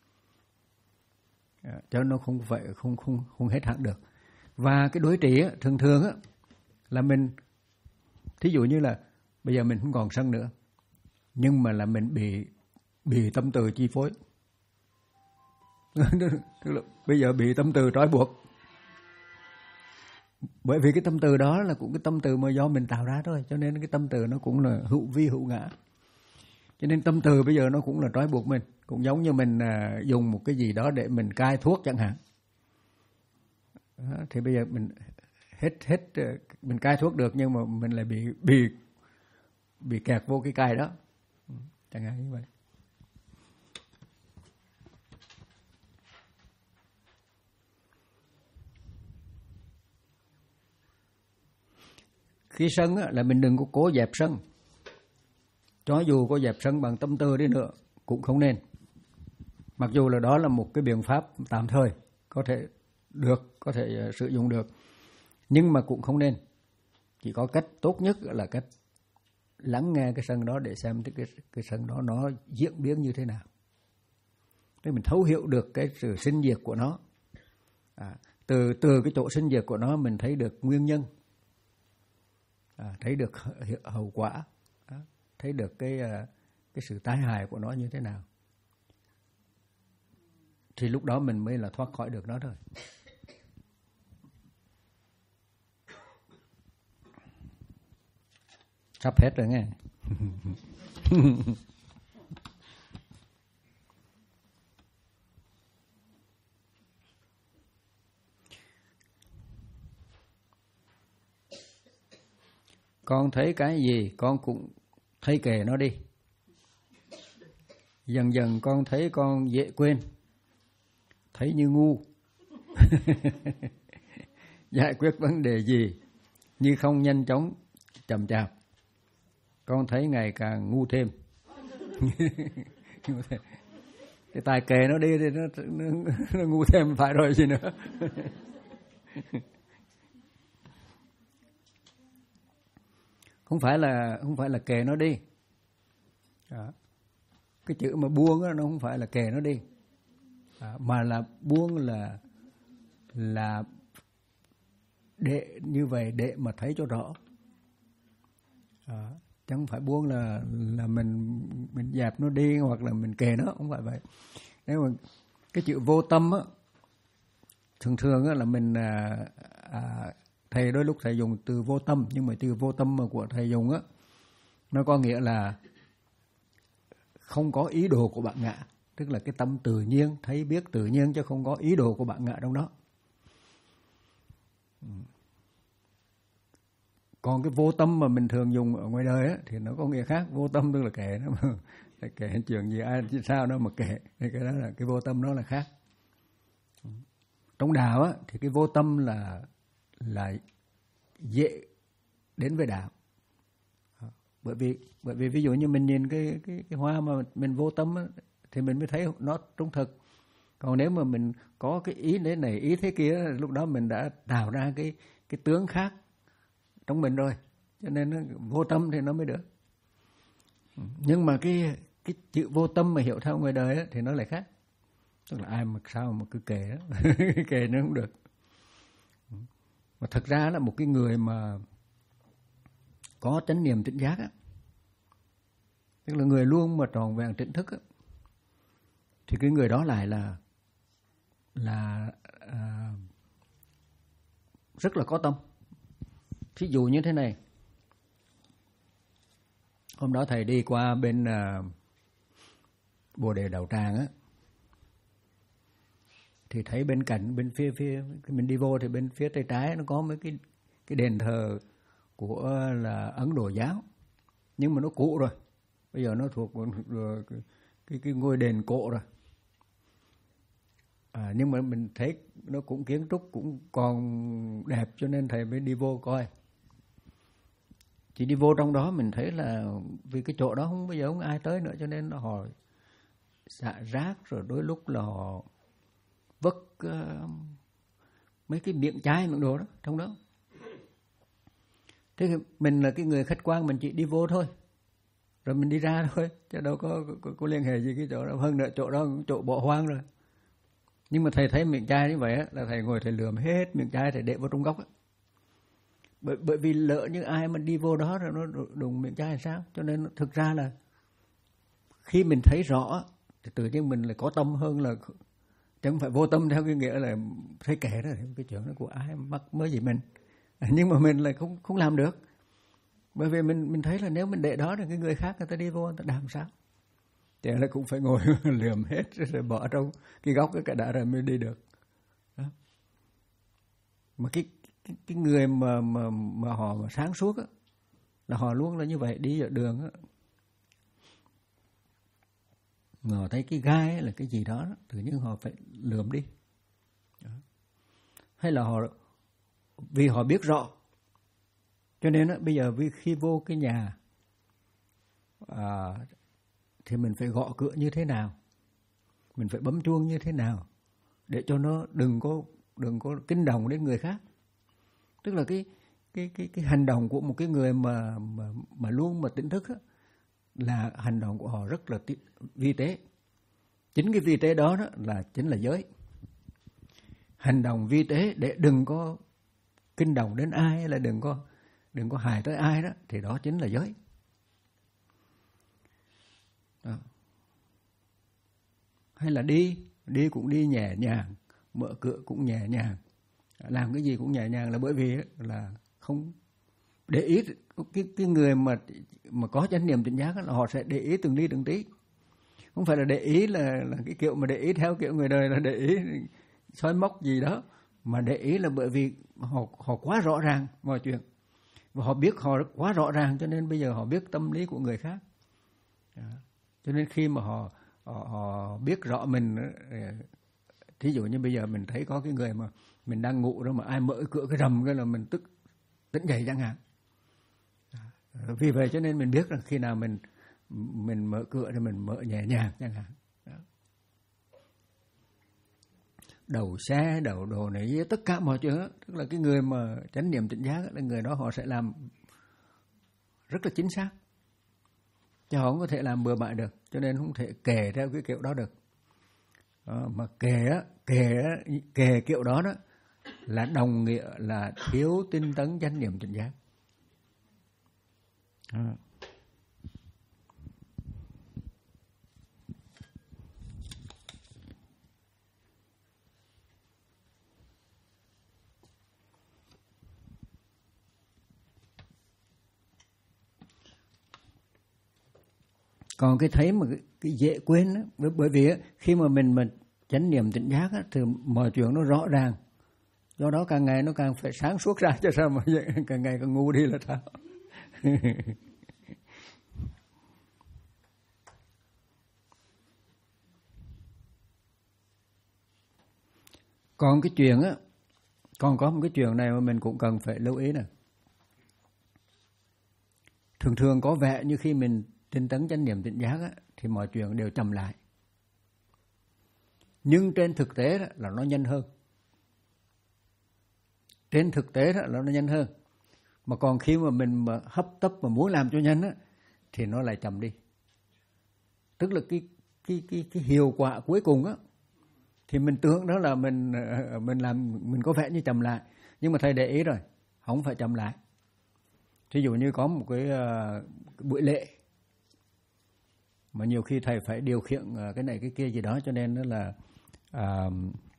À, cho nó không phải không không không hết hạn được. Và cái đối trị á, thường thường á, là mình, thí dụ như là bây giờ mình không còn sân nữa, nhưng mà là mình bị bị tâm từ chi phối. Tức là bây giờ bị tâm từ trói buộc. Bởi vì cái tâm từ đó là cũng cái tâm từ mà do mình tạo ra thôi, cho nên cái tâm từ nó cũng là hữu vi hữu ngã. Cho nên tâm từ bây giờ nó cũng là trói buộc mình, cũng giống như mình à, dùng một cái gì đó để mình cai thuốc chẳng hạn. Đó, thì bây giờ mình hết hết mình cai thuốc được, nhưng mà mình lại bị bị bị kẹt vô cái cai đó, chẳng hạn như vậy. Khi sân á, là mình đừng có cố dẹp sân. Cho dù có dẹp sân bằng tâm từ đi nữa cũng không nên. Mặc dù là đó là một cái biện pháp tạm thời, có thể được, có thể sử dụng được, nhưng mà cũng không nên. Chỉ có cách tốt nhất là cách lắng nghe cái sân đó để xem cái, cái sân đó nó diễn biến như thế nào. Để mình thấu hiểu được cái sự sinh diệt của nó. À, từ, từ cái chỗ sinh diệt của nó mình thấy được nguyên nhân. À, thấy được hậu quả, à, thấy được cái cái sự tai hại của nó như thế nào, thì lúc đó mình mới là thoát khỏi được nó thôi. Sắp hết rồi nghe. Con thấy cái gì con cũng thấy kệ nó đi. Dần dần con thấy con dễ quên, thấy như ngu. Giải quyết vấn đề gì như không nhanh chóng, chậm chạp, con thấy ngày càng ngu thêm. Cái tài kệ nó đi thì nó, nó, nó ngu thêm phải rồi gì nữa. Không phải là không phải là kệ nó đi. Đó. Cái chữ mà buông đó, nó không phải là kệ nó đi, à, mà là buông là là để như vậy để mà thấy cho rõ. À, chứ không phải buông là là mình mình dẹp nó đi hoặc là mình kệ nó, không phải vậy. Nếu mà cái chữ vô tâm á, thường thường á là mình à, à, thầy đôi lúc thầy dùng từ vô tâm, nhưng mà từ vô tâm mà của thầy dùng á, nó có nghĩa là không có ý đồ của bạn ngã, tức là cái tâm tự nhiên, thấy biết tự nhiên chứ không có ý đồ của bạn ngã trong đó. Còn cái vô tâm mà mình thường dùng ở ngoài đời á, thì nó có nghĩa khác. Vô tâm tức là kệ nó mà kệ chuyện gì ai chứ sao nó mà kệ, cái đó là cái vô tâm, đó là khác. Trong đạo á, thì cái vô tâm là là dễ đến với đạo. Bởi vì bởi vì ví dụ như mình nhìn cái cái cái hoa mà mình vô tâm á, thì mình mới thấy nó trung thực. Còn nếu mà mình có cái ý thế này, ý thế kia, lúc đó mình đã tạo ra cái cái tướng khác trong mình rồi. Cho nên nó, vô tâm thì nó mới được. Nhưng mà cái cái chữ vô tâm mà hiểu theo ngoài đời á, thì nó lại khác. Tức là ai mà sao mà cứ kể đó, kể nó không được. Mà thật ra là một cái người mà có chánh niệm tỉnh giác á, tức là người luôn mà tròn vẹn tỉnh thức á, thì cái người đó lại là là à, rất là có tâm. Ví dụ như thế này, hôm đó thầy đi qua bên à, Bồ Đề Đạo Tràng á, thì thấy bên cạnh bên phía phía mình đi vô thì bên phía tay trái nó có mấy cái cái đền thờ của là Ấn Độ giáo, nhưng mà nó cũ rồi, bây giờ nó thuộc rồi, cái, cái cái ngôi đền cổ rồi. À, nhưng mà mình thấy nó cũng kiến trúc cũng còn đẹp, cho nên thầy mới đi vô coi. Chỉ đi vô trong đó mình thấy là vì cái chỗ đó không bây giờ không ai tới nữa, cho nên họ xả rác, rồi đôi lúc là họ vứt uh, mấy cái miệng chai miệng đồ đó trong đó. Thế thì mình là cái người khách quan, mình chỉ đi vô thôi, rồi mình đi ra thôi, chứ đâu có, có, có liên hệ gì cái chỗ đó. Hơn nữa chỗ đó chỗ bỏ hoang rồi. Nhưng mà thầy thấy miệng chai như vậy á, là thầy ngồi thầy lườm hết miệng chai, thầy để vào trong góc á. Bởi, bởi vì lỡ như ai mà đi vô đó rồi nó đụng miệng chai là sao? Cho nên thực ra là khi mình thấy rõ thì tự nhiên mình lại có tâm hơn, là chẳng phải vô tâm theo cái nghĩa là thấy kể đó, cái chuyện đó của ai mắc mới gì mình. Nhưng mà mình lại không không làm được. Bởi vì mình mình thấy là nếu mình để đó thì cái người khác người ta đi vô người ta làm sao? Thì là cũng phải ngồi lườm hết rồi bỏ trong cái góc cái cả đã rồi mới đi được. Đó. Mà cái cái, cái người mà mà mà họ mà sáng suốt á, là họ luôn là như vậy, đi ở đường á, họ thấy cái gai là cái gì đó, đó tự nhiên họ phải lườm đi. Đó. Hay là họ vì họ biết rõ, cho nên á, bây giờ khi vô cái nhà à, thì mình phải gõ cửa như thế nào, mình phải bấm chuông như thế nào để cho nó đừng có đừng có kinh động đến người khác. Tức là cái cái cái cái hành động của một cái người mà mà mà luôn mà tỉnh thức á, là hành động của họ rất là vi tế. Chính cái vi tế đó, đó là chính là giới. Hành động vi tế để đừng có kinh động đến ai, hay là đừng có đừng có hại tới ai đó, thì đó chính là giới. Đó. Hay là đi đi cũng đi nhẹ nhàng, mở cửa cũng nhẹ nhàng, làm cái gì cũng nhẹ nhàng, là bởi vì là không để ý. Cái cái người mà mà có chánh niệm tỉnh giác là họ sẽ để ý từng ly từng tí, không phải là để ý là là cái kiểu mà để ý theo kiểu người đời là để ý soi móc gì đó, mà để ý là bởi vì họ họ quá rõ ràng mọi chuyện, và họ biết họ quá rõ ràng, cho nên bây giờ họ biết tâm lý của người khác. Đó. Cho nên khi mà họ họ, họ biết rõ mình, thí dụ như bây giờ mình thấy có cái người mà mình đang ngủ đó, mà ai mở cửa cái rầm cái là mình tức tỉnh dậy chẳng hạn. Vì vậy cho nên mình biết rằng khi nào mình mình mở cửa thì mình mở nhẹ nhàng chẳng hạn. Đó. Đầu xe, đầu đồ này, tất cả mọi chuyện đó, tức là cái người mà chánh niệm tỉnh giác là người đó họ sẽ làm rất là chính xác, chứ họ không có thể làm bừa bãi được, cho nên không thể kể theo cái kiểu đó được. Đó, mà kể kể kể kiểu đó đó là đồng nghĩa là thiếu tinh tấn chánh niệm tỉnh giác. Đó. Còn cái thấy mà cái, cái dễ quên đó, bởi vì á, khi mà mình mình chánh niệm tỉnh giác á, thì mọi chuyện nó rõ ràng, do đó càng ngày nó càng phải sáng suốt ra, cho sao mà càng ngày càng ngu đi là sao? Còn cái chuyện á, còn có một cái chuyện này mà mình cũng cần phải lưu ý nè. thường thường có vẻ như khi mình tinh tấn chánh niệm tỉnh giác á, thì mọi chuyện đều chậm lại. Nhưng trên thực tế đó là nó nhanh hơn. Trên thực tế đó là nó nhanh hơn. Mà còn khi mà mình mà hấp tấp mà muốn làm cho nhanh á, thì nó lại chậm đi. Tức là cái cái cái cái hiệu quả cuối cùng á, thì mình tưởng đó là mình mình làm mình có vẻ như chậm lại, nhưng mà thầy để ý rồi, không phải chậm lại. Thí dụ như có một cái, uh, cái buổi lễ mà nhiều khi thầy phải điều khiển uh, cái này cái kia gì đó, cho nên đó là uh,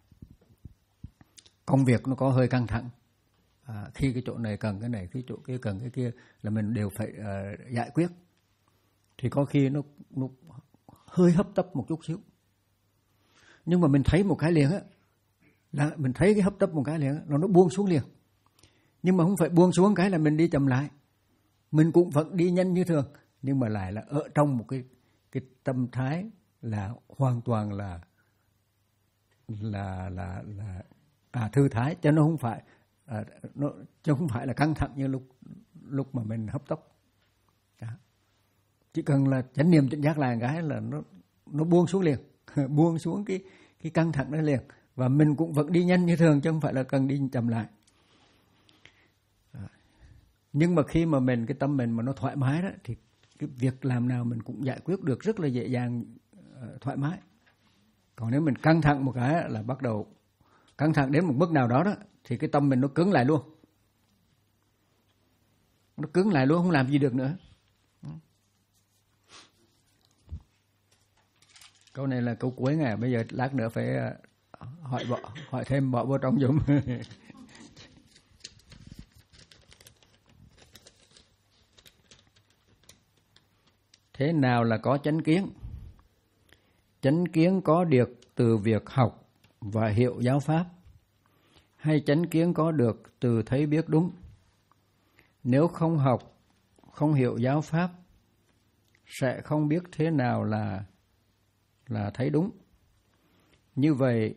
công việc nó có hơi căng thẳng. À, khi cái chỗ này cần cái này, cái chỗ kia cần cái kia là mình đều phải uh, giải quyết. Thì có khi nó, nó hơi hấp tấp một chút xíu. Nhưng mà mình thấy một cái liền á, là mình thấy cái hấp tấp một cái liền á, nó nó buông xuống liền. Nhưng mà không phải buông xuống cái là mình đi chậm lại. Mình cũng vẫn đi nhanh như thường, nhưng mà lại là ở trong một cái cái tâm thái là hoàn toàn là là là là à, thư thái, chứ nó không phải à, nó chứ không phải là căng thẳng như lúc lúc mà mình hấp tấp. Đó. Chỉ cần là chánh niệm tỉnh giác lại cái là nó nó buông xuống liền, buông xuống cái cái căng thẳng đó liền, và mình cũng vẫn đi nhanh như thường chứ không phải là cần đi chậm lại. Nhưng mà khi mà mình cái tâm mình mà nó thoải mái đó, thì cái việc làm nào mình cũng giải quyết được rất là dễ dàng, uh, thoải mái. Còn nếu mình căng thẳng một cái là bắt đầu căng thẳng đến một mức nào đó đó, thì cái tâm mình nó cứng lại luôn, nó cứng lại luôn, không làm gì được nữa. Câu này là câu cuối ngày, bây giờ lát nữa phải hỏi bỏ, hỏi thêm bỏ vô trong dùm. Thế nào là có chánh kiến? Chánh kiến có được từ việc học và hiểu giáo pháp, hay chánh kiến có được từ thấy biết đúng? Nếu không học, không hiểu giáo pháp, sẽ không biết thế nào là là thấy đúng. Như vậy,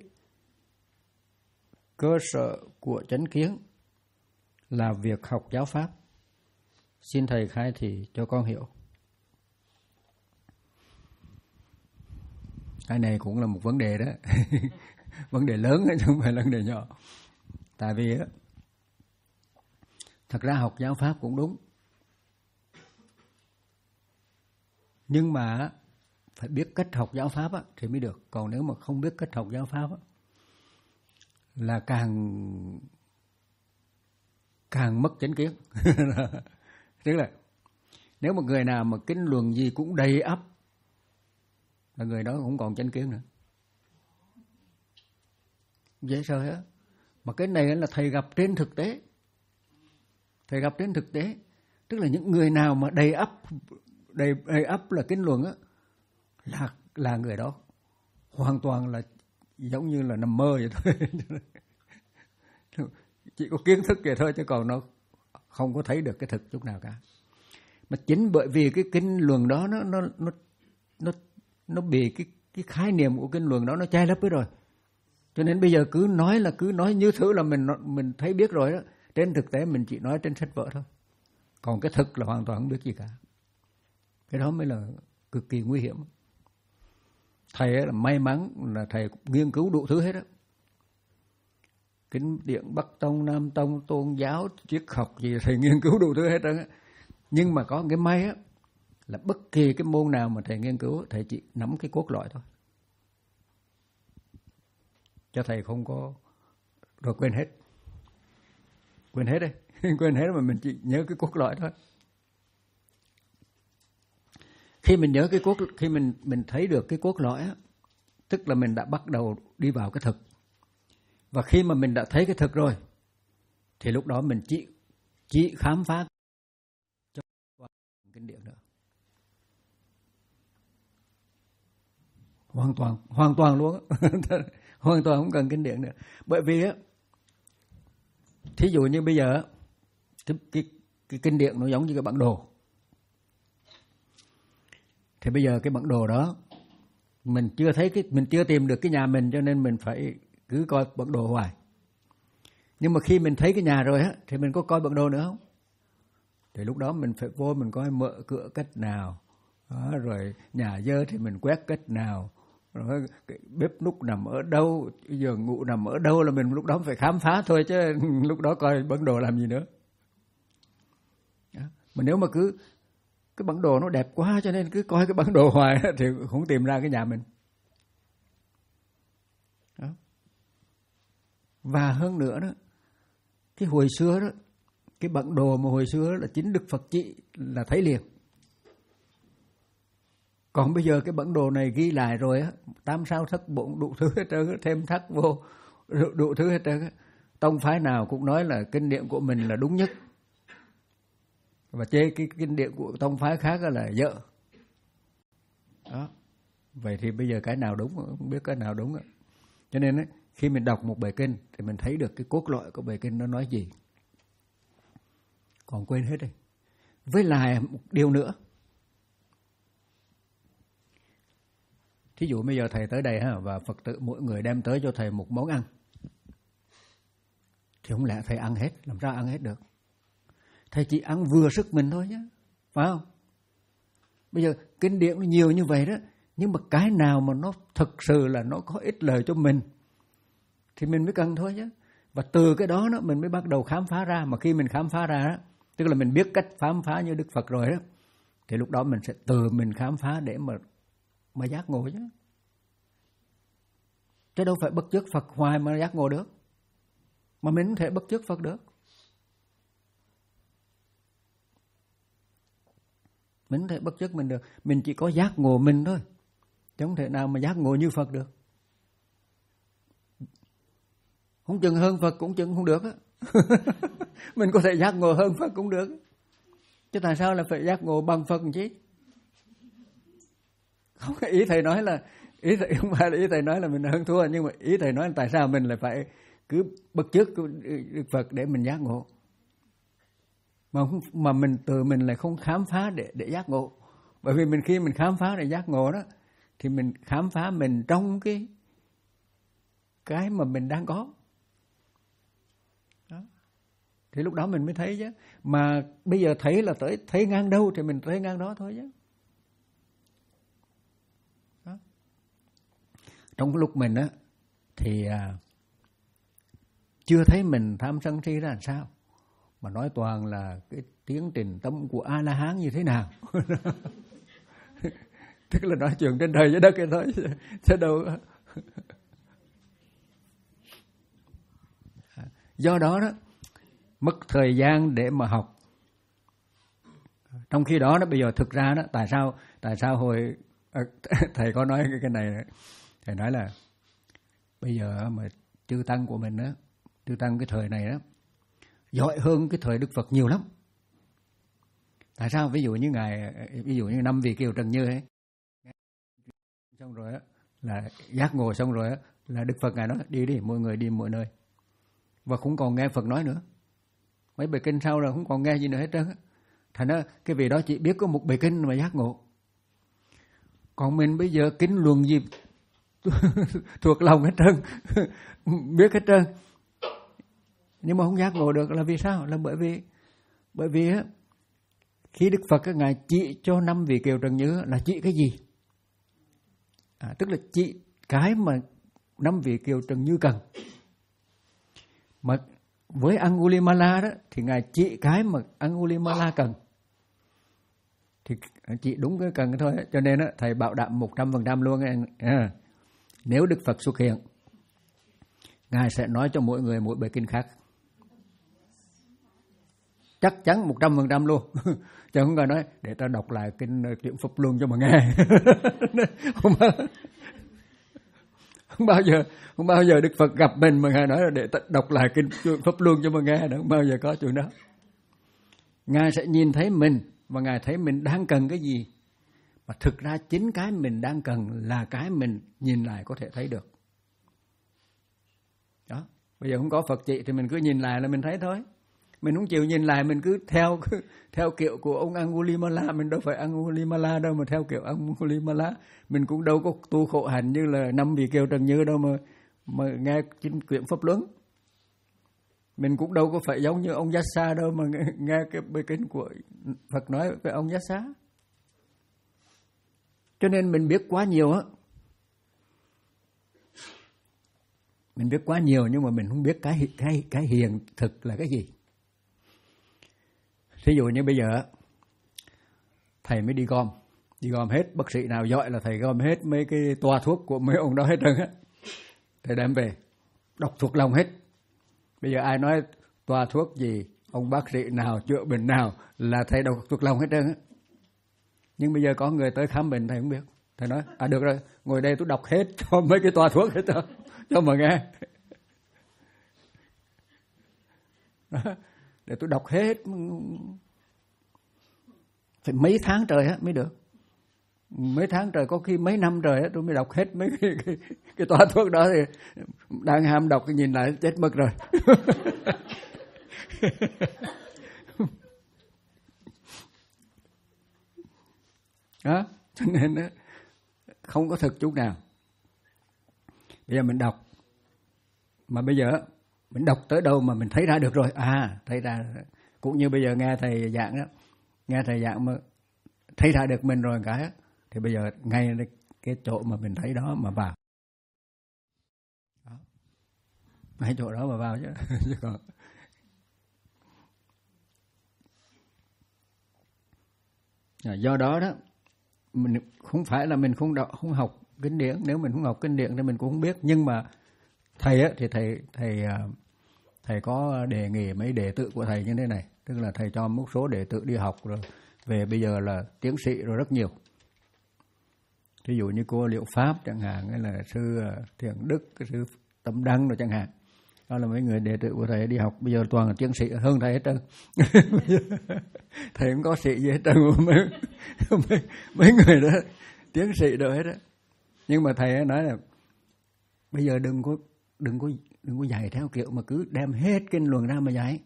cơ sở của chánh kiến là việc học giáo pháp. Xin thầy khai thị cho con hiểu. Cái này cũng là một vấn đề đó. Vấn đề lớn chứ không phải là vấn đề nhỏ. Tại vì á, thật ra học giáo pháp cũng đúng, nhưng mà phải biết cách học giáo pháp á, thì mới được. Còn nếu mà không biết cách học giáo pháp á, là càng càng mất chánh kiến. Tức là nếu một người nào mà kinh luận gì cũng đầy ắp, là người đó cũng còn chánh kiến nữa. Dễ sợ á. Mà cái này là thầy gặp trên thực tế. Thầy gặp trên thực tế. Tức là những người nào mà đầy ắp đầy, đầy ắp là kinh luận á, là, là người đó hoàn toàn là giống như là nằm mơ vậy thôi. Chỉ có kiến thức vậy thôi, chứ còn nó không có thấy được cái thực chút nào cả. Mà chính bởi vì cái kinh luận đó nó nó nó nó nó bị cái cái khái niệm của kinh luận đó nó che lấp hết rồi. Cho nên bây giờ cứ nói là cứ nói như thứ là mình mình thấy biết rồi đó. Trên thực tế mình chỉ nói trên sách vở thôi. Còn cái thực là hoàn toàn không biết gì cả. Cái đó mới là cực kỳ nguy hiểm. Thầy là may mắn là thầy nghiên cứu đủ thứ hết á. Kinh điển Bắc Tông, Nam Tông, tôn giáo, triết học gì thầy nghiên cứu đủ thứ hết á. Nhưng mà có cái may á, là bất kỳ cái môn nào mà thầy nghiên cứu, thầy chỉ nắm cái cốt lõi thôi. Cho thầy không có rồi quên hết. Quên hết đấy. Quên hết mà mình chỉ nhớ cái cốt lõi thôi. Khi mình nhớ cái cốt, khi mình mình thấy được cái cốt lõi á, tức là mình đã bắt đầu đi vào cái thực. Và khi mà mình đã thấy cái thực rồi, thì lúc đó mình chỉ chỉ khám phá cho kinh điển nữa. Hoàn toàn, hoàn toàn luôn á. Hoàn toàn không cần kinh điển nữa. Bởi vì á, thí dụ như bây giờ cái, cái, cái kinh điển nó giống như cái bản đồ. Thì bây giờ cái bản đồ đó mình chưa thấy cái mình chưa tìm được cái nhà mình, cho nên mình phải cứ coi bản đồ hoài. Nhưng mà khi mình thấy cái nhà rồi á, thì mình có coi bản đồ nữa không? Thì lúc đó mình phải vô mình coi mở cửa cách nào, đó, rồi nhà dơ thì mình quét cách nào, rồi cái bếp núc nằm ở đâu, giường ngủ nằm ở đâu là mình lúc đó phải khám phá thôi, chứ lúc đó coi bản đồ làm gì nữa. Đó. Mà nếu mà cứ cái bản đồ nó đẹp quá cho nên cứ coi cái bản đồ hoài thì không tìm ra cái nhà mình. Đó. Và hơn nữa đó, cái hồi xưa đó, cái bản đồ mà hồi xưa là chính Đức Phật chỉ là thấy liền. Còn bây giờ cái bản đồ này ghi lại rồi á, tám sao thất bổn đủ thứ hết trơn, thêm thắt vô đủ thứ hết trơn. Tông phái nào cũng nói là kinh điển của mình là đúng nhất, và chê cái kinh điển của tông phái khác là dở. Đó. Vậy thì bây giờ cái nào đúng, không biết cái nào đúng. Cho nên ấy, khi mình đọc một bài kinh thì mình thấy được cái cốt lõi của bài kinh nó nói gì. Còn quên hết rồi. Với lại một điều nữa. Thí dụ bây giờ thầy tới đây ha, và Phật tử mỗi người đem tới cho thầy một món ăn, thì không lẽ thầy ăn hết, làm sao ăn hết được? Thầy chỉ ăn vừa sức mình thôi nhé, phải không? Bây giờ kinh điển nó nhiều như vậy đó, nhưng mà cái nào mà nó thực sự là nó có ích lợi cho mình thì mình mới cần thôi chứ. Và từ cái đó, đó mình mới bắt đầu khám phá ra. Mà khi mình khám phá ra đó, tức là mình biết cách khám phá như Đức Phật rồi đó, thì lúc đó mình sẽ từ mình khám phá để mà mà giác ngộ chứ. Chứ đâu phải bất chước Phật hoài mà giác ngộ được. Mà mình không thể bất chước Phật được. Mình không thể bất chước mình được. Mình chỉ có giác ngộ mình thôi, chứ không thể nào mà giác ngộ như Phật được. Không chừng hơn Phật cũng chừng không được á. Mình có thể giác ngộ hơn Phật cũng được. Chứ tại sao là phải giác ngộ bằng Phật chứ? Không, ý thầy nói là ý thầy, không phải là ý thầy nói là mình hơn thua, nhưng mà ý thầy nói là tại sao mình lại phải cứ bất chước Đức Phật để mình giác ngộ, mà không, mà mình từ mình lại không khám phá để để giác ngộ. Bởi vì mình khi mình khám phá để giác ngộ đó, thì mình khám phá mình trong cái cái mà mình đang có. Đó. Thì lúc đó mình mới thấy chứ. Mà bây giờ thấy là tới thấy ngang đâu thì mình thấy ngang đó thôi chứ. Đó. Trong lúc mình á thì à, chưa thấy mình tham sân si ra làm sao, mà nói toàn là cái tiến trình tâm của A-la-hán như thế nào. Tức là nói chuyện trên trời dưới đất cái thôi, chứ đâu. Do đó đó, mất thời gian để mà học. Trong khi đó đó, bây giờ thực ra đó, tại sao tại sao hồi thầy có nói cái này, thầy nói là bây giờ mà chư tăng của mình đó, chư tăng cái thời này đó giỏi hơn cái thời Đức Phật nhiều lắm. Tại sao? Ví dụ như ngài, ví dụ như năm vị Kiều Trần Như ấy, xong rồi á là giác ngộ xong rồi á là Đức Phật ngài nói đi đi, mọi người đi mọi nơi, và không còn nghe Phật nói nữa. Mấy bài kinh sau là không còn nghe gì nữa hết trơn á. Thành ra cái vị đó chỉ biết có một bài kinh mà giác ngộ. Còn mình bây giờ kinh luận gì thuộc lòng hết trơn, biết hết trơn, nhưng mà không giác ngộ được là vì sao? Là bởi vì bởi vì á, khi Đức Phật các ngài chỉ cho năm vị Kiều Trần Như là chỉ cái gì? À, tức là chỉ cái mà năm vị Kiều Trần Như cần. Mà với Angulimala đó thì ngài chỉ cái mà Angulimala cần, thì chỉ đúng cái cần thôi. Cho nên đó, thầy bảo đảm một trăm phần trăm luôn. À, nếu Đức Phật xuất hiện, ngài sẽ nói cho mỗi người mỗi bài kinh khác, chắc chắn một trăm phần trăm luôn. Chứ không ngờ nói để ta đọc lại kinh Chuyển Pháp Luân cho mà nghe. không, bao, không bao giờ không bao giờ Đức Phật gặp mình mà ngài nói là để ta đọc lại kinh Chuyển Pháp Luân cho mà nghe. Không bao giờ có chuyện đó. Ngài sẽ nhìn thấy mình và ngài thấy mình đang cần cái gì, mà thực ra chính cái mình đang cần là cái mình nhìn lại có thể thấy được. Đó. Bây giờ không có Phật trị thì mình cứ nhìn lại là mình thấy thôi. Mình không chịu nhìn lại, mình cứ theo theo kiểu của ông Angulimala. Mình đâu phải Angulimala đâu mà theo kiểu Angulimala. Mình cũng đâu có tu khổ hạnh như là năm vị Kiều Trần Như đâu mà mà nghe chính quyển Pháp Luân. Mình cũng đâu có phải giống như ông Giác Xa đâu mà nghe, nghe cái bài kinh của Phật nói với ông Giác Xa. Cho nên mình biết quá nhiều á. Mình biết quá nhiều nhưng mà mình không biết cái cái cái hiện thực là cái gì. Thí dụ như bây giờ thầy mới đi gom, đi gom hết, bác sĩ nào giỏi là thầy gom hết mấy cái toa thuốc của mấy ông đó hết trơn á. Thầy đem về, đọc thuộc lòng hết. Bây giờ ai nói toa thuốc gì, ông bác sĩ nào, chữa bệnh nào là thầy đọc thuộc lòng hết trơn á. Nhưng bây giờ có người tới khám bệnh thầy không biết. Thầy nói, à được rồi, ngồi đây tôi đọc hết cho mấy cái toa thuốc hết cho, cho mà nghe. Đó, để tôi đọc hết. Phải mấy tháng trời á mới được. Mấy tháng trời, có khi mấy năm trời á tôi mới đọc hết mấy cái, cái, cái toa thuốc đó. Thì đang ham đọc cái nhìn lại chết mất rồi. Đó, cho nên đó, không có thực chút nào. Bây giờ mình đọc, mà bây giờ mình đọc tới đâu mà mình thấy ra được rồi. À, thấy ra. Cũng như bây giờ nghe thầy giảng đó, nghe thầy giảng mà thấy ra được mình rồi cái, thì bây giờ ngay cái chỗ mà mình thấy đó mà vào. Đó. Ngay chỗ đó mà vào chứ. Chứ còn... Do đó đó, mình không phải là mình không đọc, không học kinh điển. Nếu mình không học kinh điển thì mình cũng không biết. Nhưng mà thầy á, thì thầy thầy thầy có đề nghị mấy đệ tử của thầy như thế này. Tức là thầy cho một số đệ tử đi học rồi về bây giờ là tiến sĩ rồi rất nhiều. Ví dụ như cô Liệu Pháp chẳng hạn, hay là sư Thiện Đức, sư Tâm Đăng rồi chẳng hạn. Đó là mấy người đệ tử của thầy đi học bây giờ toàn là tiến sĩ hơn thầy hết trơn. Thầy không có sĩ gì hết trơn. Mấy, mấy, mấy người đó tiến sĩ đâu hết á. Nhưng mà thầy nói là bây giờ đừng có đừng có đừng có dạy theo kiểu mà cứ đem hết kinh luận ra mà dạy.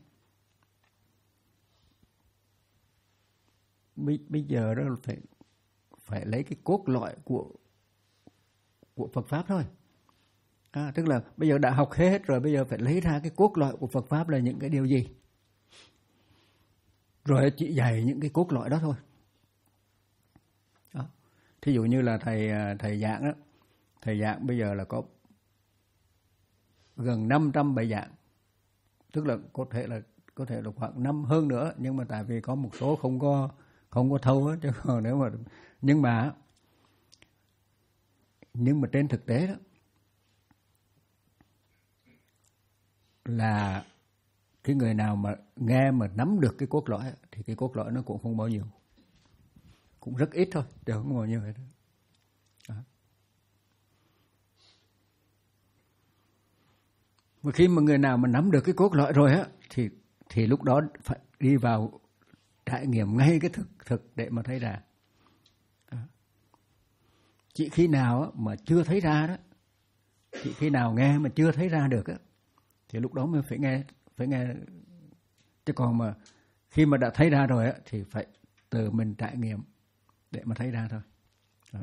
Bây, bây giờ đó phải phải lấy cái cốt lõi của của Phật pháp thôi. À, tức là bây giờ đã học hết rồi, bây giờ phải lấy ra cái cốt lõi của Phật pháp là những cái điều gì, rồi chỉ dạy những cái cốt lõi đó thôi. Đó. Thí dụ như là thầy thầy giảng đó, thầy giảng bây giờ là có gần năm trăm bài giảng, tức là có thể là có thể là khoảng năm hơn nữa, nhưng mà tại vì có một số không có không có thâu á, chứ còn nếu mà nhưng mà nhưng mà trên thực tế đó là cái người nào mà nghe mà nắm được cái cốt lõi thì cái cốt lõi nó cũng không bao nhiêu, cũng rất ít thôi, chứ không bao nhiêu hết. Đó. Mà khi mà người nào mà nắm được cái cốt lõi rồi á thì thì lúc đó phải đi vào trải nghiệm ngay cái thực thực để mà thấy ra. Đó. Chỉ khi nào mà chưa thấy ra đó, chỉ khi nào nghe mà chưa thấy ra được á thì lúc đó mới phải nghe phải nghe. Chứ còn mà khi mà đã thấy ra rồi á thì phải từ mình trải nghiệm để mà thấy ra thôi. Đó.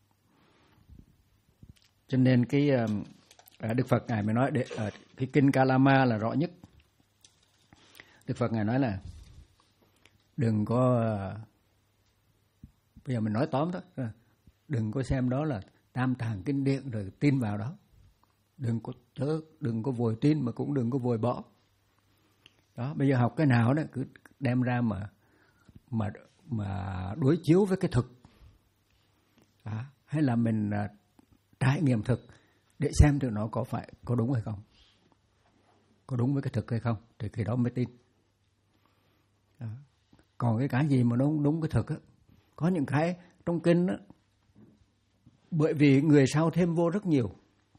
Cho nên cái Đức Phật ngài mới nói để ở cái kinh Kalama là rõ nhất. Đức Phật ngài nói là đừng có, bây giờ mình nói tóm đó, đừng có xem đó là tam tạng kinh điển rồi tin vào đó. Đừng có chớ, đừng có vội tin mà cũng đừng có vội bỏ. Đó, bây giờ học cái nào đó cứ đem ra mà mà mà đối chiếu với cái thực. À, hay là mình uh, trải nghiệm thực để xem được nó có phải có đúng hay không, có đúng với cái thực hay không, thì khi đó mới tin. Đó. Còn cái cái gì mà nó không đúng cái thực á, có những cái trong kinh á, bởi vì người sau thêm vô rất nhiều.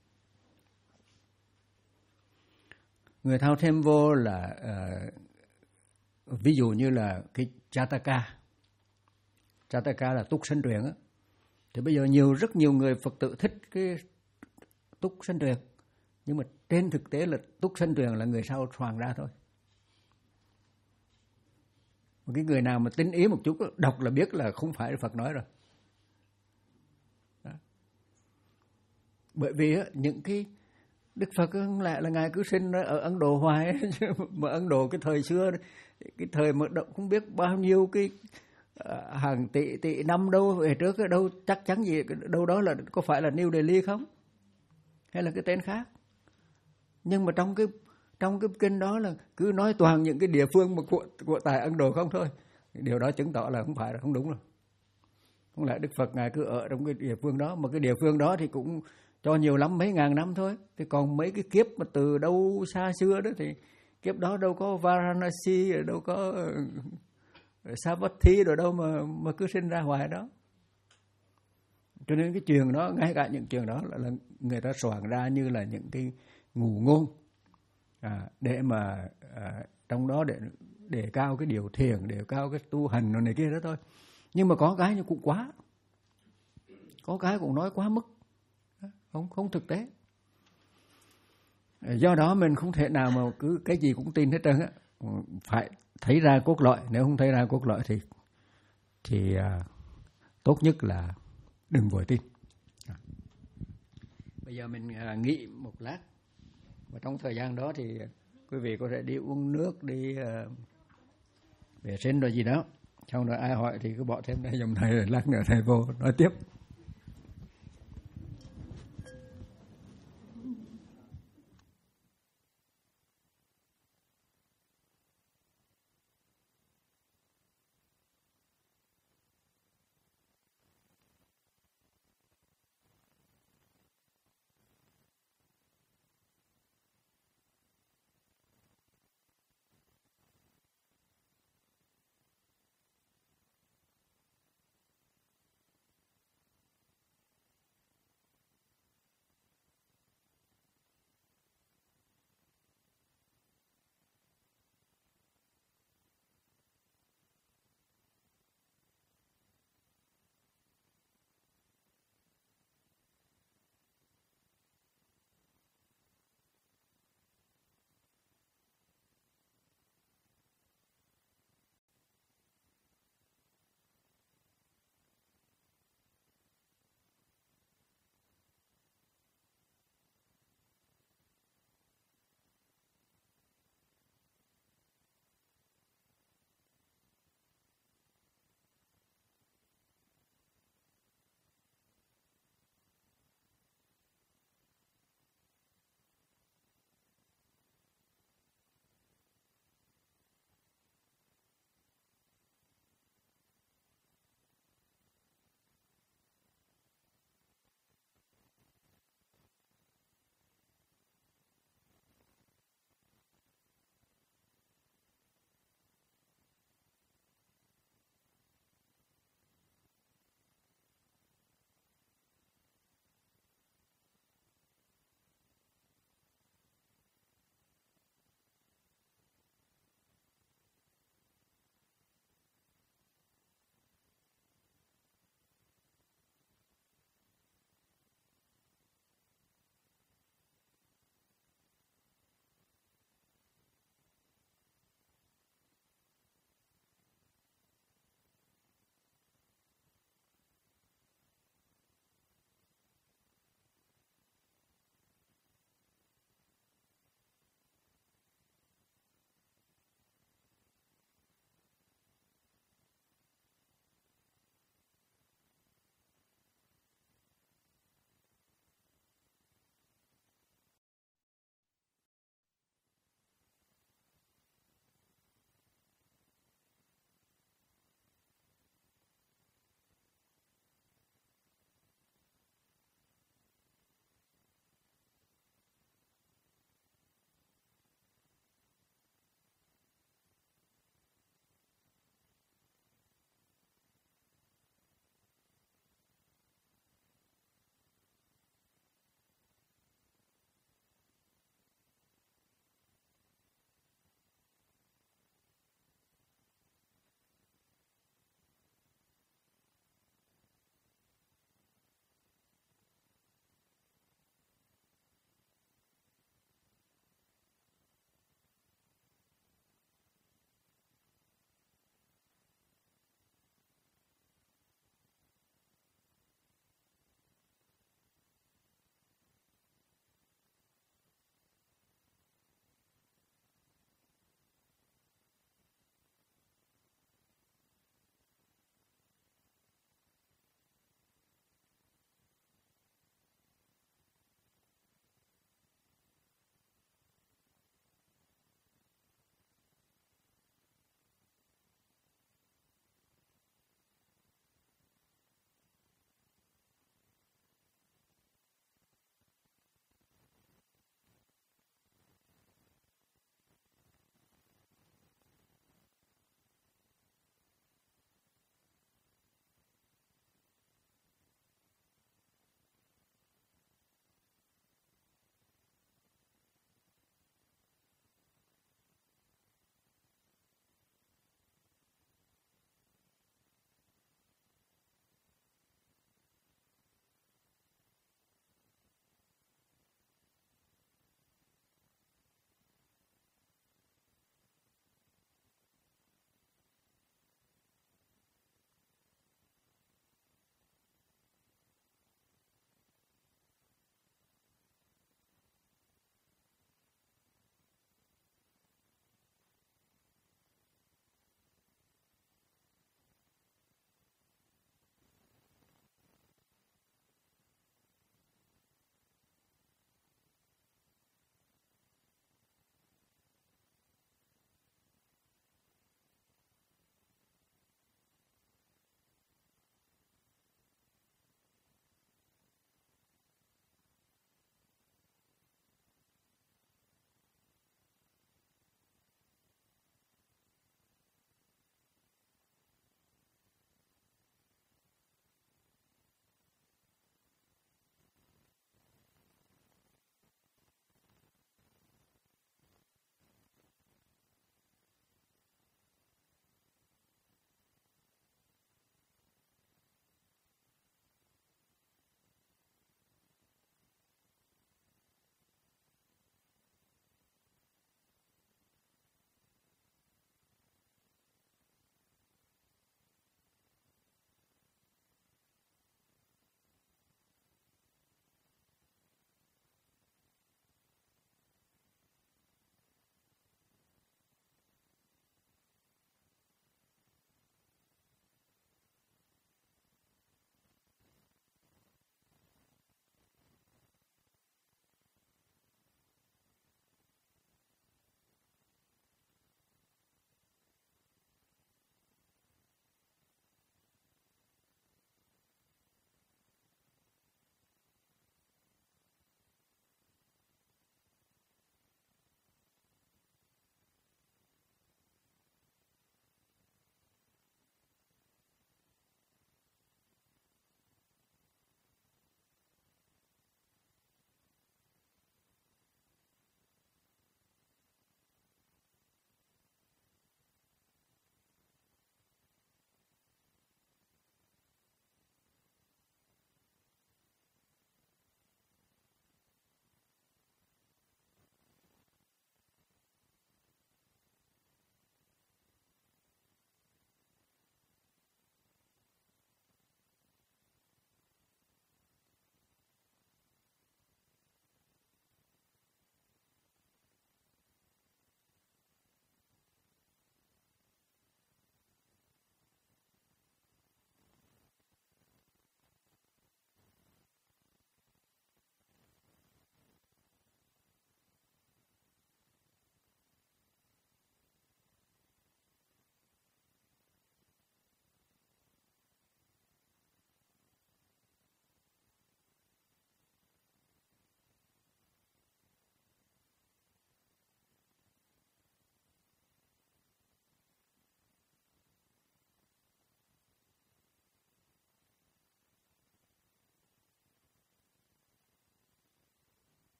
Người thao thêm vô là uh, ví dụ như là cái Jataka. Jataka là túc sanh truyền á. Thì bây giờ nhiều rất nhiều người Phật tử thích cái túc sanh truyền. Nhưng mà trên thực tế là túc sanh truyền là người sau soạn ra thôi. Một cái người nào mà tinh ý một chút đọc là biết là không phải Phật nói rồi. Đó. Bởi vì á, những cái Đức Phật không lẽ là ngài cứ sinh ở Ấn Độ hoài mà Ấn Độ cái thời xưa, cái thời mà không biết bao nhiêu cái uh, hàng tỷ tỷ năm đâu về trước, đâu chắc chắn gì đâu đó là có phải là New Delhi không, hay là cái tên khác. Nhưng mà trong cái trong cái kinh đó là cứ nói toàn những cái địa phương mà của, của tại Ấn Độ không thôi. Điều đó chứng tỏ là không phải, là không đúng rồi. Không lẽ Đức Phật ngài cứ ở trong cái địa phương đó, mà cái địa phương đó thì cũng cho nhiều lắm mấy ngàn năm thôi. Thì còn mấy cái kiếp mà từ đâu xa xưa đó thì kiếp đó đâu có Varanasi, đâu có Savatthi rồi đâu mà mà cứ sinh ra hoài đó. Cho nên cái chuyện đó, ngay cả những chuyện đó là, là người ta soạn ra như là những cái ngụ ngôn à, để mà à, trong đó để để cao cái điều thiền, để cao cái tu hành rồi này kia đó thôi. Nhưng mà có cái như cũng quá, có cái cũng nói quá mức, không không thực tế. Do đó mình không thể nào mà cứ cái gì cũng tin hết trơn á, phải thấy ra cốt lõi. Nếu không thấy ra cốt lõi thì thì à, tốt nhất là đừng vội tin. À. Bây giờ mình à, nghỉ một lát, và trong thời gian đó thì quý vị có thể đi uống nước, đi uh, vệ sinh rồi gì đó. Xong rồi ai hỏi thì cứ bỏ thêm đây dòng này, rồi lát nữa thầy vô nói tiếp.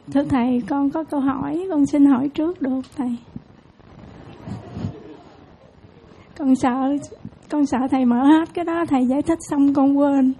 Thưa thầy, con có câu hỏi, con xin hỏi trước được thầy. Con sợ, con sợ thầy mở hết cái đó, thầy giải thích xong con quên.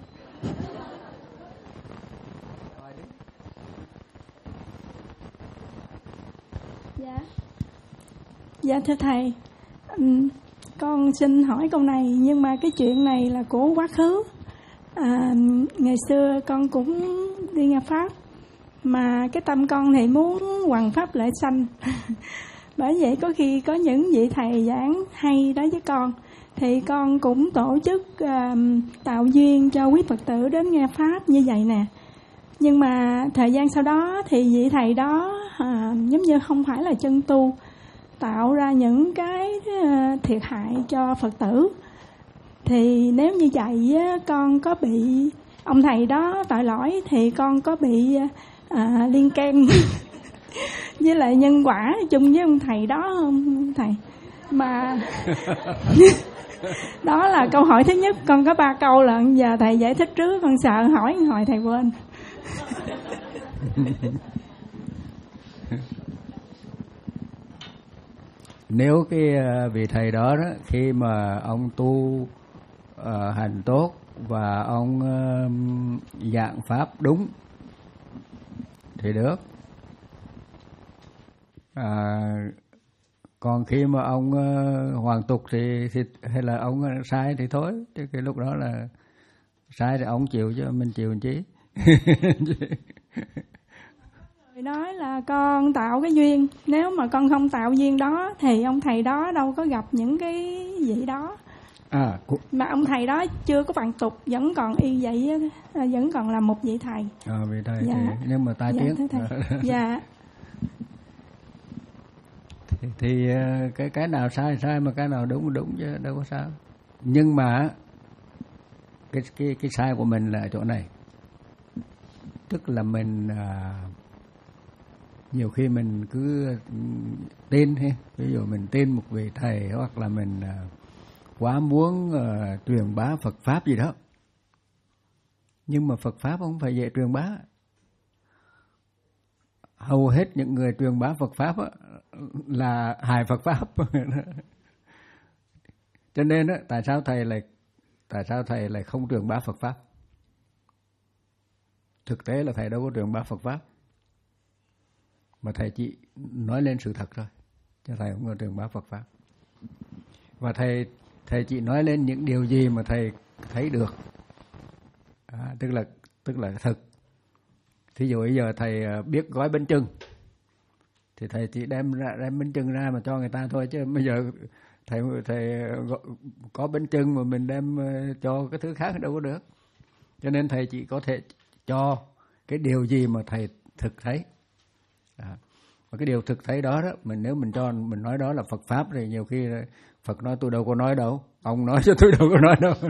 Dạ. Dạ thưa thầy, um, con xin hỏi câu này, nhưng mà cái chuyện này là của quá khứ. À, ngày xưa con cũng đi nghe Pháp, mà cái tâm con thì muốn hoằng pháp lễ sanh. Bởi vậy có khi có những vị thầy giảng hay đó với con, thì con cũng tổ chức uh, tạo duyên cho quý Phật tử đến nghe Pháp như vậy nè. Nhưng mà thời gian sau đó thì vị thầy đó uh, giống như không phải là chân tu, tạo ra những cái uh, thiệt hại cho Phật tử. Thì nếu như vậy con có bị ông thầy đó tội lỗi, thì con có bị à, liên can với lại nhân quả chung với ông thầy đó không thầy? Mà đó là câu hỏi thứ nhất. Con có ba câu lận, giờ thầy giải thích trước, con sợ hỏi hồi thầy quên. Nếu cái vị thầy đó, đó khi mà ông tu uh, hành tốt và ông uh, giảng pháp đúng thì được. À, còn khi mà ông uh, hoàn tục thì, thì hay là ông uh, sai thì thôi, chứ cái lúc đó là sai thì ông chịu chứ mình chịu làm chi. Người nói là con tạo cái duyên, nếu mà con không tạo duyên đó thì ông thầy đó đâu có gặp những cái gì đó. À, cu... mà ông thầy đó chưa có hoàn tục, vẫn còn y vậy, vẫn còn là một vị thầy. À, vị thầy dạ. thì nhưng mà tai dạ, tiếng. Dạ. Thì, thì cái cái nào sai sai mà cái nào đúng đúng chứ đâu có sao. Nhưng mà cái cái cái sai của mình là ở chỗ này, tức là mình à, nhiều khi mình cứ tin hay ví dụ mình tin một vị thầy, hoặc là mình à, quá muốn uh, truyền bá Phật pháp gì đó, nhưng mà Phật pháp không phải dễ truyền bá. Hầu hết những người truyền bá Phật pháp á, là hại Phật pháp. Cho nên á, tại sao thầy lại tại sao thầy lại không truyền bá Phật pháp? Thực tế là thầy đâu có truyền bá Phật pháp, mà thầy chỉ nói lên sự thật thôi, chứ thầy không có truyền bá Phật pháp. Và thầy thầy chỉ nói lên những điều gì mà thầy thấy được, à, tức là tức là thực. Thí dụ bây giờ thầy biết gói bánh chưng thì thầy chỉ đem ra đem bánh chưng ra mà cho người ta thôi, chứ bây giờ thầy thầy có bánh chưng mà mình đem cho cái thứ khác đâu có được. Cho nên thầy chỉ có thể cho cái điều gì mà thầy thực thấy. À, và cái điều thực thấy đó đó, mình nếu mình cho mình nói đó là Phật pháp thì nhiều khi Phật nói tôi đâu có nói đâu, ông nói chứ tôi đâu có nói đâu.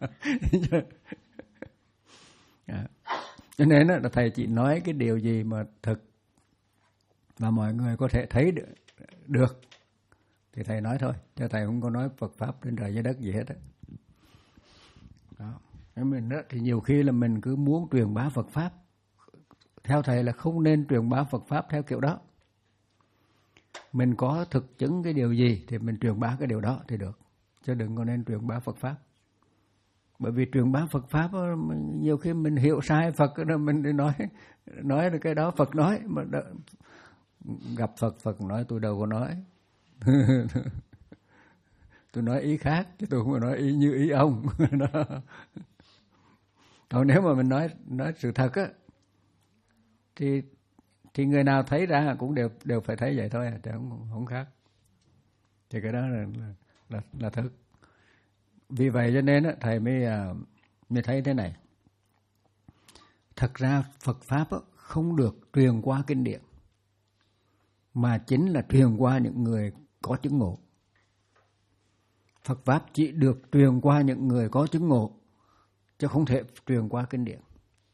À, cho nên đó, là thầy chỉ nói cái điều gì mà thực mà mọi người có thể thấy được, được thì thầy nói thôi, chứ thầy không có nói Phật pháp trên trời dưới đất gì hết đó. Đó. Mình đó, thì nhiều khi là mình cứ muốn truyền bá Phật pháp, theo thầy là không nên truyền bá Phật pháp theo kiểu đó. Mình có thực chứng cái điều gì thì mình truyền bá cái điều đó thì được, chứ đừng có nên truyền bá Phật pháp. Bởi vì truyền bá Phật pháp nhiều khi mình hiểu sai Phật, mình nói nói cái đó Phật nói mà đó, gặp Phật Phật nói tôi đâu có nói. Tôi nói ý khác chứ tôi không có nói ý như ý ông. Đó. Còn nếu mà mình nói nói sự thật á, thì thì người nào thấy ra cũng đều đều phải thấy vậy thôi, à, chứ không không khác. Thì cái đó là là là, là thực. Vì vậy cho nên á, thầy mới mới thấy thế này. Thật ra Phật pháp á, không được truyền qua kinh điển, mà chính là truyền qua những người có chứng ngộ. Phật pháp chỉ được truyền qua những người có chứng ngộ, chứ không thể truyền qua kinh điển.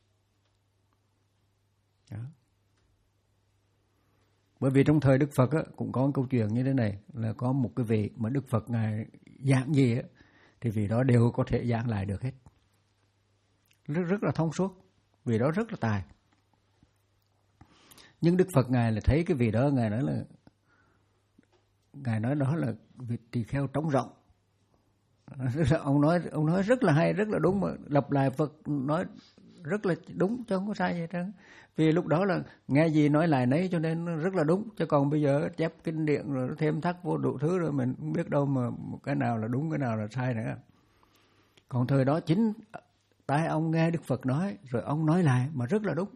Đó. Bởi vì trong thời Đức Phật á, cũng có một câu chuyện như thế này, là có một cái vị mà Đức Phật Ngài giảng gì á, thì vị đó đều có thể giảng lại được hết. Rất, rất là thông suốt, vì đó rất là tài. Nhưng Đức Phật Ngài là thấy cái vị đó, Ngài nói là Ngài nói đó là vị tỳ kheo trống rộng. Ông nói ông nói rất là hay, rất là đúng, mà lặp lại Phật nói rất là đúng chứ không có sai gì hết. Vì lúc đó là nghe gì nói lại nấy cho nên nó rất là đúng. Chứ còn bây giờ chép kinh điển rồi thêm thắt vô đủ thứ rồi mình không biết đâu mà cái nào là đúng, cái nào là sai nữa. Còn thời đó chính tai ông nghe Đức Phật nói rồi ông nói lại mà rất là đúng.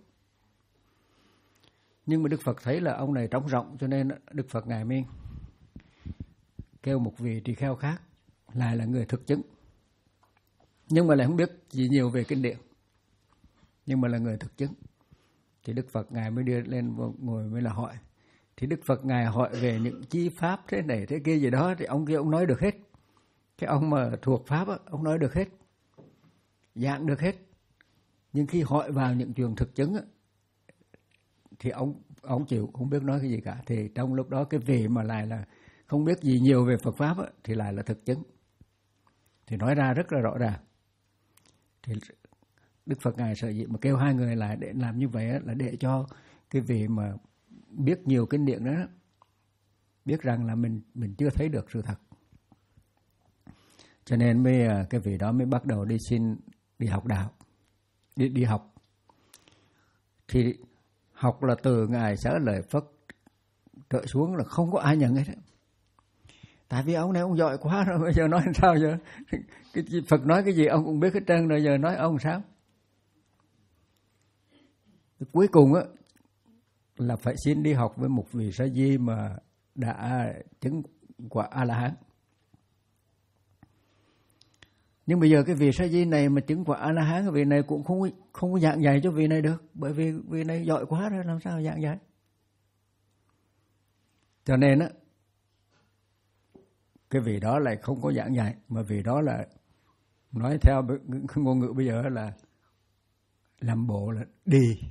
Nhưng mà Đức Phật thấy là ông này trống rộng cho nên Đức Phật Ngài mới kêu một vị tỳ kheo khác lại là người thực chứng, nhưng mà lại không biết gì nhiều về kinh điển, nhưng mà là người thực chứng. Thì Đức Phật Ngài mới đưa lên ngồi mới là hỏi. Thì Đức Phật Ngài hỏi về những chi pháp thế này thế kia gì đó, thì ông kia ông nói được hết. Cái ông mà thuộc pháp á, ông nói được hết, giảng được hết. Nhưng khi hỏi vào những chuyện thực chứng á, thì ông ông chịu không biết nói cái gì cả. Thì trong lúc đó cái vị mà lại là không biết gì nhiều về Phật pháp á, thì lại là thực chứng, thì nói ra rất là rõ ràng. Thì Đức Phật Ngài sợ gì mà kêu hai người lại để làm như vậy á, là để cho cái vị mà biết nhiều kinh điển đó biết rằng là mình mình chưa thấy được sự thật. Cho nên mới cái vị đó mới bắt đầu đi xin đi học đạo, đi đi học. Thì học là từ Ngài Xá Lợi Phất trở xuống là không có ai nhận hết. Tại vì ông này ông giỏi quá rồi, bây giờ nói làm sao giờ? Cái Phật nói cái gì ông cũng biết hết trơn rồi, giờ nói ông sao? Cuối cùng á là phải xin đi học với một vị sa di mà đã chứng quả A-la-hán. Nhưng bây giờ cái vị sa di này mà chứng quả A-la-hán, cái vị này cũng không không có giảng dạy cho vị này được, bởi vì vị này giỏi quá rồi, làm sao giảng dạy? Cho nên á cái vị đó lại không có giảng dạy, mà vị đó là nói theo ngôn ngữ bây giờ là làm bộ là đi.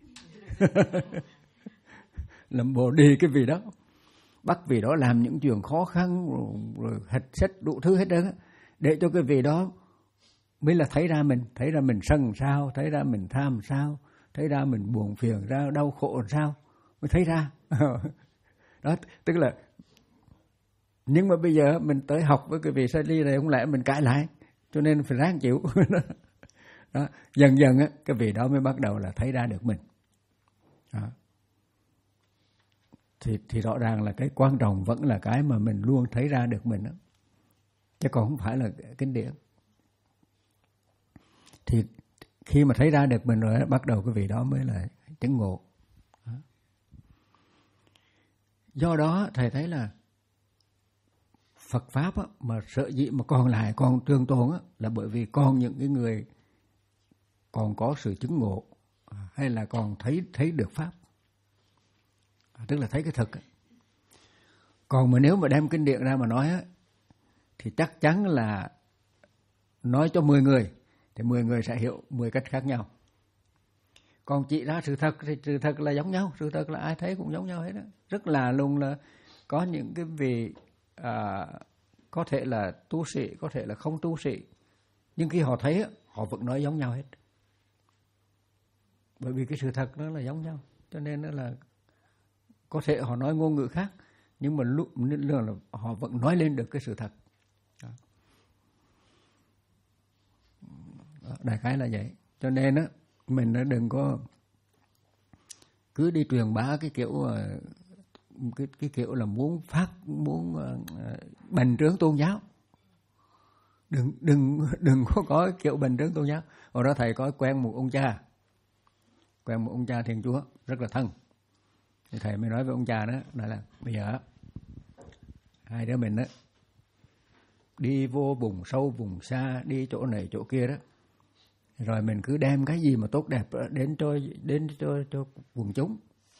Làm bộ đi cái vị đó, bắt vị đó làm những chuyện khó khăn rồi, rồi hạch sách đủ thứ hết đó, để cho cái vị đó mới là thấy ra mình, thấy ra mình sân sao, thấy ra mình tham sao, thấy ra mình buồn phiền ra, đau khổ làm sao, mới thấy ra. Đó, tức là nhưng mà bây giờ mình tới học với cái vị sa di này không lẽ mình cãi lại, cho nên phải ráng chịu. Đó, dần dần á cái vị đó mới bắt đầu là thấy ra được mình. Đó. Thì, thì rõ ràng là cái quan trọng vẫn là cái mà mình luôn thấy ra được mình đó, chứ còn không phải là kinh điển. Thì khi mà thấy ra được mình rồi bắt đầu cái vị đó mới là chứng ngộ. Đó. Do đó thầy thấy là Phật pháp á, mà sợ dĩ mà còn lại còn trường tồn á, là bởi vì còn những cái người còn có sự chứng ngộ, hay là còn thấy thấy được pháp, tức là thấy cái thực. Còn mà nếu mà đem kinh điển ra mà nói á, thì chắc chắn là nói cho mười người thì mười người sẽ hiểu mười cách khác nhau. Còn chỉ ra sự thật thì sự thật là giống nhau, sự thật là ai thấy cũng giống nhau hết đó. Rất là luôn là có những cái vị à, có thể là tu sĩ, có thể là không tu sĩ, nhưng khi họ thấy họ vẫn nói giống nhau hết, bởi vì cái sự thật nó là giống nhau. Cho nên là có thể họ nói ngôn ngữ khác, nhưng mà lúc là họ vẫn nói lên được cái sự thật. Đó. Đại khái là vậy. Cho nên á mình đừng có cứ đi truyền bá cái kiểu cái cái kiểu là muốn phát muốn uh, bành trướng tôn giáo. Đừng đừng đừng có có kiểu bành trướng tôn giáo. Hồi đó thầy có quen một ông cha, quen một ông cha Thiên Chúa rất là thân. Thì thầy mới nói với ông cha đó là, là bây giờ hai đứa mình đó đi vô vùng sâu vùng xa, đi chỗ này chỗ kia đó, rồi mình cứ đem cái gì mà tốt đẹp đến cho đến cho cho quần chúng.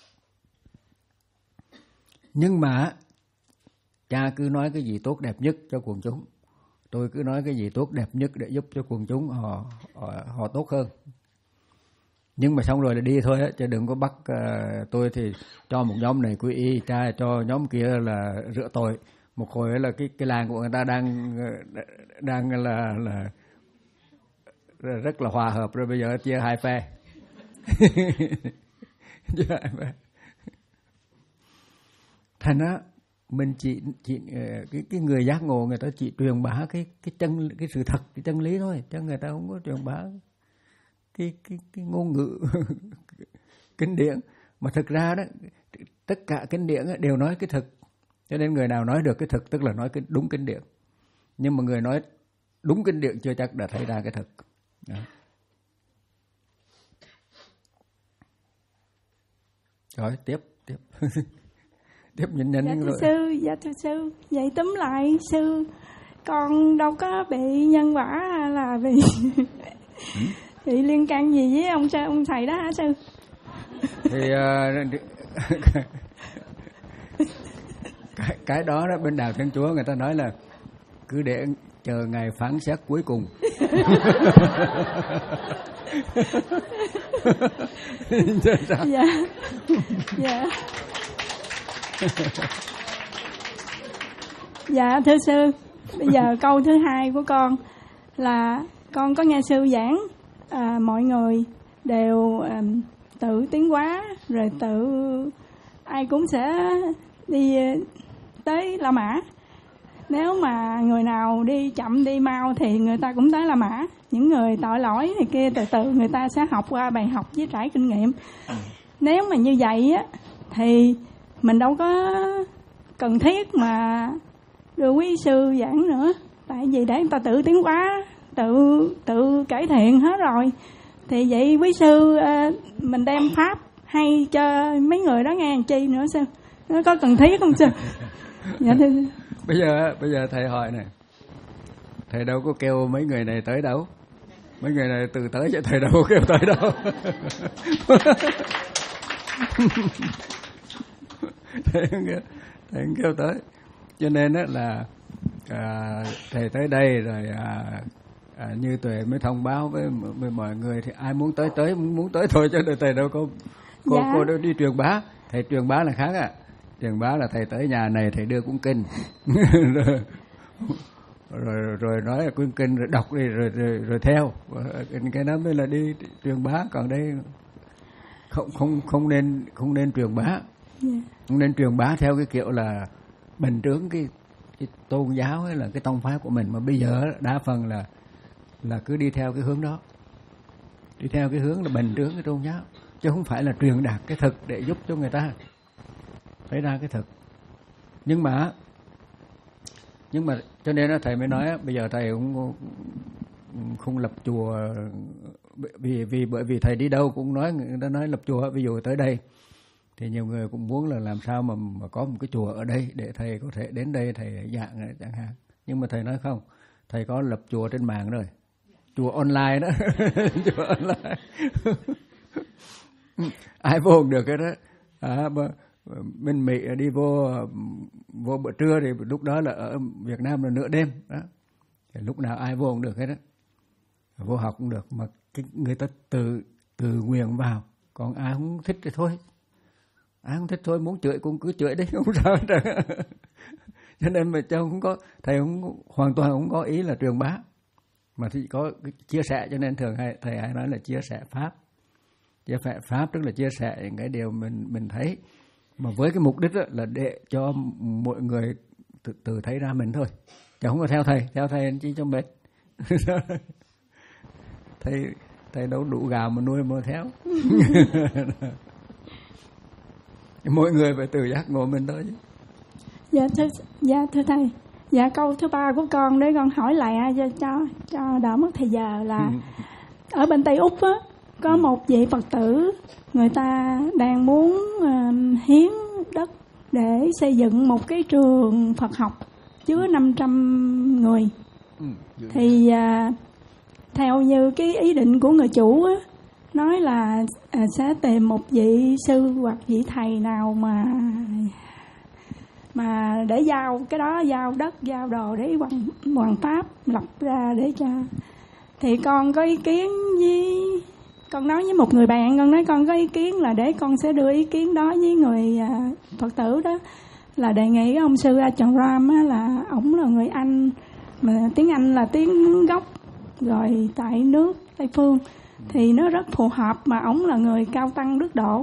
Nhưng mà cha cứ nói cái gì tốt đẹp nhất cho quần chúng, tôi cứ nói cái gì tốt đẹp nhất để giúp cho quần chúng họ họ, họ tốt hơn. Nhưng mà xong rồi là đi thôi á, chứ đừng có bắt uh, tôi thì cho một nhóm này quy y, cha cho nhóm kia là rửa tội. Một hồi là cái cái làng của người ta đang đang là là rất là hòa hợp rồi, bây giờ chia hai phe. Chia hai phe. thành á mình chỉ chỉ cái cái người giác ngộ người ta chỉ truyền bá cái cái chân cái sự thật, cái chân lý thôi, chứ người ta không có truyền bá cái cái cái ngôn ngữ kinh điển. Mà thực ra đó tất cả kinh điển đều nói cái thực, cho nên người nào nói được cái thực tức là nói cái đúng kinh điển. Nhưng mà người nói đúng kinh điển chưa chắc đã thấy ra cái thực. Đó. Rồi tiếp tiếp tiếp nhìn nhận dạ, thưa rồi. sư, dạ thưa sư, vậy túm lại sư, con đâu có bị nhân quả hay là bị ừ? bị liên can gì với ông ông thầy đó hả sư? Thì uh, cái, cái đó đó bên đạo Thiên Chúa người ta nói là cứ để chờ ngày phán xét cuối cùng. Dạ dạ dạ thưa sư, bây giờ câu thứ hai của con là con có nghe sư giảng à, mọi người đều à, tự tiến hóa rồi tự ai cũng sẽ đi tới La Mã. Nếu mà người nào đi chậm đi mau thì người ta cũng tới La Mã. Những người tội lỗi thì kia từ từ người ta sẽ học qua bài học với trải kinh nghiệm. Nếu mà như vậy á thì mình đâu có cần thiết mà đưa quý sư giảng nữa. Tại vì để người ta tự tiến hóa, tự tự cải thiện hết rồi. Thì vậy quý sư mình đem pháp hay cho mấy người đó nghe làm chi nữa sư? Nó có cần thiết không sư? Dạ thưa. Bây giờ bây giờ thầy hỏi này, thầy đâu có kêu mấy người này tới đâu, mấy người này từ tới chứ thầy đâu có kêu tới đâu. thầy, thầy không kêu tới, cho nên đó là à, thầy tới đây rồi à, à, như Tuệ mới thông báo với, với mọi người thì ai muốn tới tới muốn tới thôi, chứ thầy đâu có cô dạ. cô đâu đi truyền bá. Thầy truyền bá là khác à. Truyền bá là thầy tới nhà này thầy đưa cuốn kinh rồi, rồi rồi nói là cuốn kinh rồi đọc đi rồi rồi, rồi theo cái đó mới là đi truyền bá. Còn đây không không không nên không nên truyền bá, yeah. Không nên truyền bá theo cái kiểu là bình trướng cái, cái tôn giáo hay là cái tông pháp của mình. Mà bây giờ đa phần là là cứ đi theo cái hướng đó, đi theo cái hướng là bình trướng cái tôn giáo, chứ không phải là truyền đạt cái thực để giúp cho người ta thấy ra cái thực. Nhưng mà nhưng mà cho nên là thầy mới nói bây giờ thầy cũng không lập chùa, vì vì bởi vì thầy đi đâu cũng nói người ta nói lập chùa. Ví dụ tới đây thì nhiều người cũng muốn là làm sao mà, mà có một cái chùa ở đây để thầy có thể đến đây thầy giảng chẳng hạn. Nhưng mà thầy nói không, thầy có lập chùa trên mạng rồi, chùa online đó. Chùa online. Ai vô cũng được cái đó. À, bên Mỹ đi vô vô bữa trưa thì lúc đó là ở Việt Nam là nửa đêm đó, thì lúc nào ai vô cũng được hết đó, vô học cũng được. Mà cái người ta tự tự nguyện vào, còn ai không thích thì thôi, ai không thích thôi, muốn chửi cũng cứ chửi đi, không sao hết. Cho nên mà cháu không có, thầy không hoàn toàn không có ý là truyền bá, mà thì có chia sẻ. Cho nên thường hay thầy hay nói là chia sẻ pháp, chia sẻ pháp tức là chia sẻ những cái điều mình mình thấy, mà với cái mục đích là để cho mọi người tự, tự thấy ra mình thôi, chứ không có theo thầy. Theo thầy anh chỉ cho mệt. thầy thầy đâu đủ gạo mà nuôi mà theo. Mỗi người phải tự giác ngộ mình thôi. Dạ thưa, dạ thưa thầy. Dạ câu thứ ba của con để con hỏi lại cho cho cho đỡ mất thời giờ là ở bên Tây Úc á, có một vị Phật tử người ta đang muốn uh, hiến đất để xây dựng một cái trường Phật học chứa năm trăm người. Thì uh, theo như cái ý định của người chủ á, nói là uh, sẽ tìm một vị sư hoặc vị thầy nào mà mà để giao cái đó, giao đất, giao đồ để hoàng, hoàng pháp lập ra để cho. Thì con có ý kiến với, con nói với một người bạn, con nói con có ý kiến là để con sẽ đưa ý kiến đó với người uh, Phật tử đó, là đề nghị ông sư Ajahn Brahm á, là ổng là người Anh mà tiếng Anh là tiếng gốc rồi tại nước Tây phương thì nó rất phù hợp, mà ổng là người cao tăng đức độ.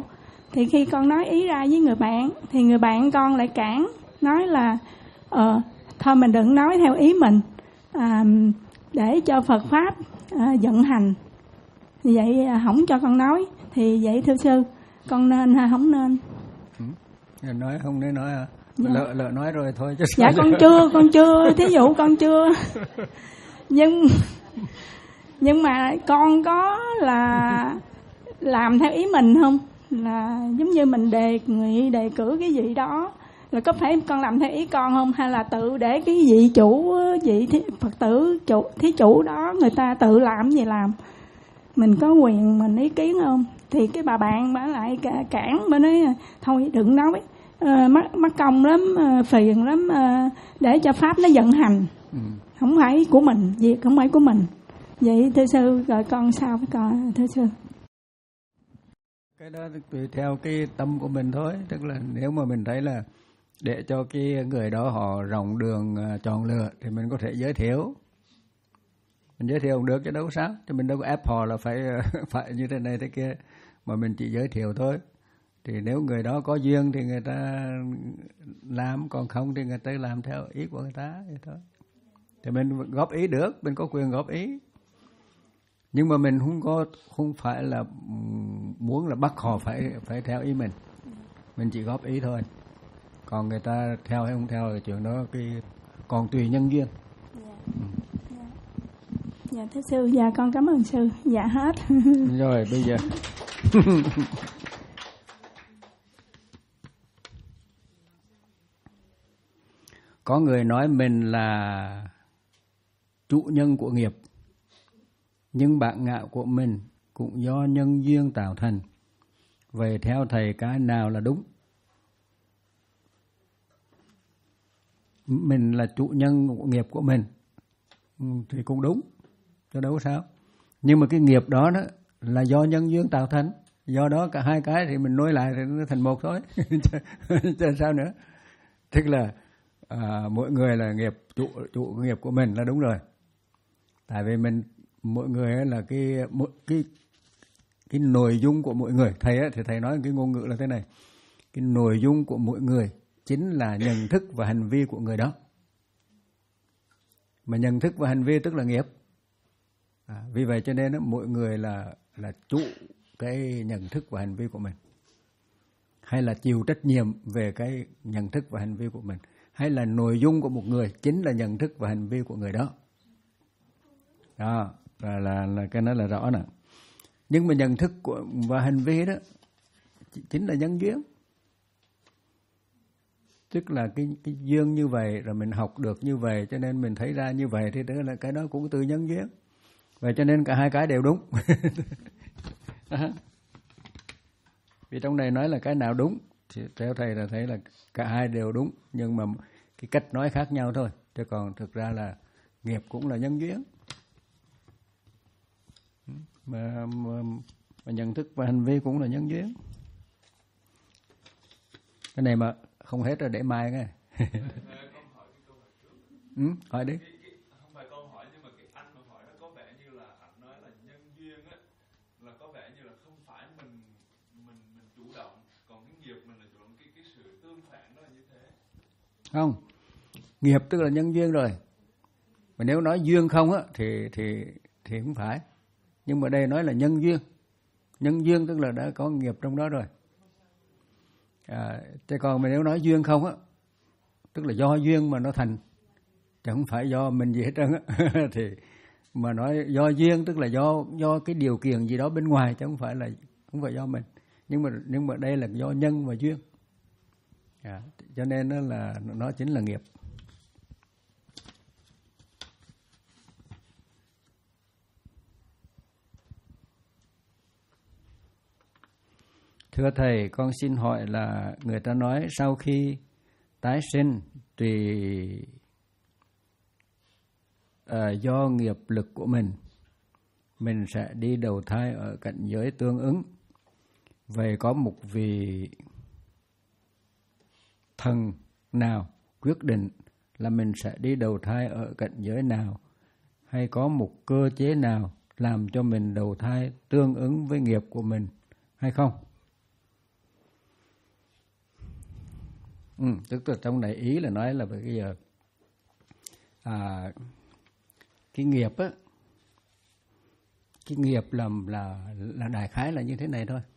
thì khi con nói ý ra với người bạn thì người bạn con lại cản, nói là ờ thôi mình đừng nói theo ý mình, à, để cho Phật pháp à, vận hành. Vậy à, không cho con nói. Thì vậy thưa sư, con nên hay không nên? Ừ. Nói không nên nói à? Dạ. Lỡ, lỡ nói rồi thôi chứ. Dạ con chưa, con chưa, thí dụ con chưa. Nhưng nhưng mà con có là làm theo ý mình không? Là giống như mình đề nghị đề cử cái gì đó, là có phải con làm theo ý con không, hay là tự để cái vị chủ, vị thí, Phật tử chủ thí chủ đó người ta tự làm gì làm, mình có quyền mình ý kiến không? Thì cái bà bạn bà lại cản, bà nói thôi đừng nói, à, mắc mắc công lắm, à, phiền lắm, à, để cho pháp nó vận hành. Ừ. Không phải của mình, việc không phải của mình. Vậy thưa sư, rồi con sao với con thưa sư? Cái đó tùy theo cái tâm của mình thôi. Tức là nếu mà mình thấy là để cho cái người đó họ rộng đường uh, chọn lựa thì mình có thể giới thiệu. Mình giới thiệu không được chứ đâu sao. Thì mình đâu có ép họ là phải phải như thế này thế kia, mà mình chỉ giới thiệu thôi. Thì nếu người đó có duyên thì người ta làm, còn không thì người ta làm theo ý của người ta vậy thôi. Thì mình góp ý được, mình có quyền góp ý. Nhưng mà mình không có không phải là muốn là bắt họ phải phải theo ý mình. Mình chỉ góp ý thôi. Còn người ta theo hay không theo là chuyện đó cái còn tùy nhân duyên. Dạ. Ừ. Dạ. Dạ thưa sư, dạ con cảm ơn sư. Dạ hết. Rồi bây giờ có người nói mình là chủ nhân của nghiệp, nhưng bản ngã của mình cũng do nhân duyên tạo thành. Vậy theo thầy cái nào là đúng? Mình là chủ nhân của nghiệp của mình thì cũng đúng, cho đâu sao. Nhưng mà cái nghiệp đó, đó là do nhân duyên tạo thành. Do đó cả hai cái thì mình nối lại thì nó thành một thôi. Chứ sao nữa. Tức là à, mỗi người là nghiệp chủ, chủ nghiệp của mình là đúng rồi. Tại vì mình mỗi người là cái cái cái nội dung của mỗi người. Thầy ấy, thì thầy nói cái ngôn ngữ là thế này: cái nội dung của mỗi người chính là nhận thức và hành vi của người đó. Mà nhận thức và hành vi tức là nghiệp. À, vì vậy cho nên đó, mỗi người là là chủ cái nhận thức và hành vi của mình, hay là chịu trách nhiệm về cái nhận thức và hành vi của mình, hay là nội dung của một người chính là nhận thức và hành vi của người đó. Đó là là, là cái đó là rõ nè. Nhưng mà nhận thức của, và hành vi đó chính là nhân duyên. Tức là cái, cái duyên như vậy rồi mình học được như vậy cho nên mình thấy ra như vậy, thì đó là cái đó cũng từ nhân duyên. Vậy cho nên cả hai cái đều đúng. Vì trong này nói là cái nào đúng thì theo thầy là thấy là cả hai đều đúng, nhưng mà cái cách nói khác nhau thôi. Chứ còn thực ra là nghiệp cũng là nhân duyên. Mà, mà, mà nhận thức và hành vi cũng là nhân duyên. Cái này mà không hết rồi để mai nghe. Ừ, hỏi đi. Không phải câu hỏi, nhưng mà cái anh mà hỏi đó có vẻ như là anh nói là nhân duyên á, là có vẻ như là không phải mình mình mình chủ động, còn cái nghiệp mình là chủ động, cái cái sự tương phản đó là như thế. Không, nghiệp tức là nhân duyên rồi. Mà nếu nói duyên không á thì thì thì không phải. Nhưng mà đây nói là nhân duyên. Nhân duyên tức là đã có nghiệp trong đó rồi. À, thế còn mà nếu nói duyên không á, tức là do duyên mà nó thành, chứ không phải do mình gì hết trơn á. Thì mà nói do duyên tức là do do cái điều kiện gì đó bên ngoài, chứ không phải là không phải do mình. Nhưng mà nhưng mà đây là do nhân và duyên. À, cho nên nó là nó chính là nghiệp. Thưa thầy, con xin hỏi là người ta nói sau khi tái sinh tùy uh, do nghiệp lực của mình, mình sẽ đi đầu thai ở cảnh giới tương ứng. Vậy có một vị thần nào quyết định là mình sẽ đi đầu thai ở cảnh giới nào, hay có một cơ chế nào làm cho mình đầu thai tương ứng với nghiệp của mình hay không? Ừ, tức là trong này ý là nói là bây giờ à, cái nghiệp á, cái nghiệp làm là là đại khái là như thế này thôi.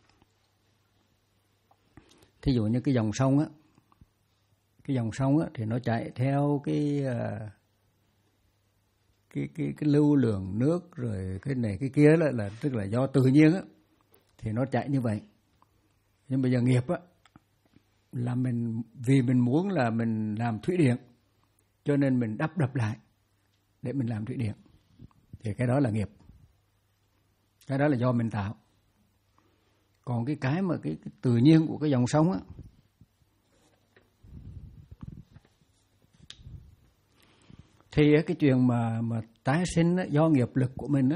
Thí dụ như cái dòng sông á, cái dòng sông á thì nó chạy theo cái cái cái cái lưu lượng nước rồi cái này cái kia là, là tức là do tự nhiên á thì nó chạy như vậy. Nhưng bây giờ nghiệp á là mình vì mình muốn là mình làm thủy điện cho nên mình đắp đập lại để mình làm thủy điện, thì cái đó là nghiệp, cái đó là do mình tạo. Còn cái cái mà cái, cái tự nhiên của cái dòng sông á thì cái chuyện mà mà tái sinh á, do nghiệp lực của mình á,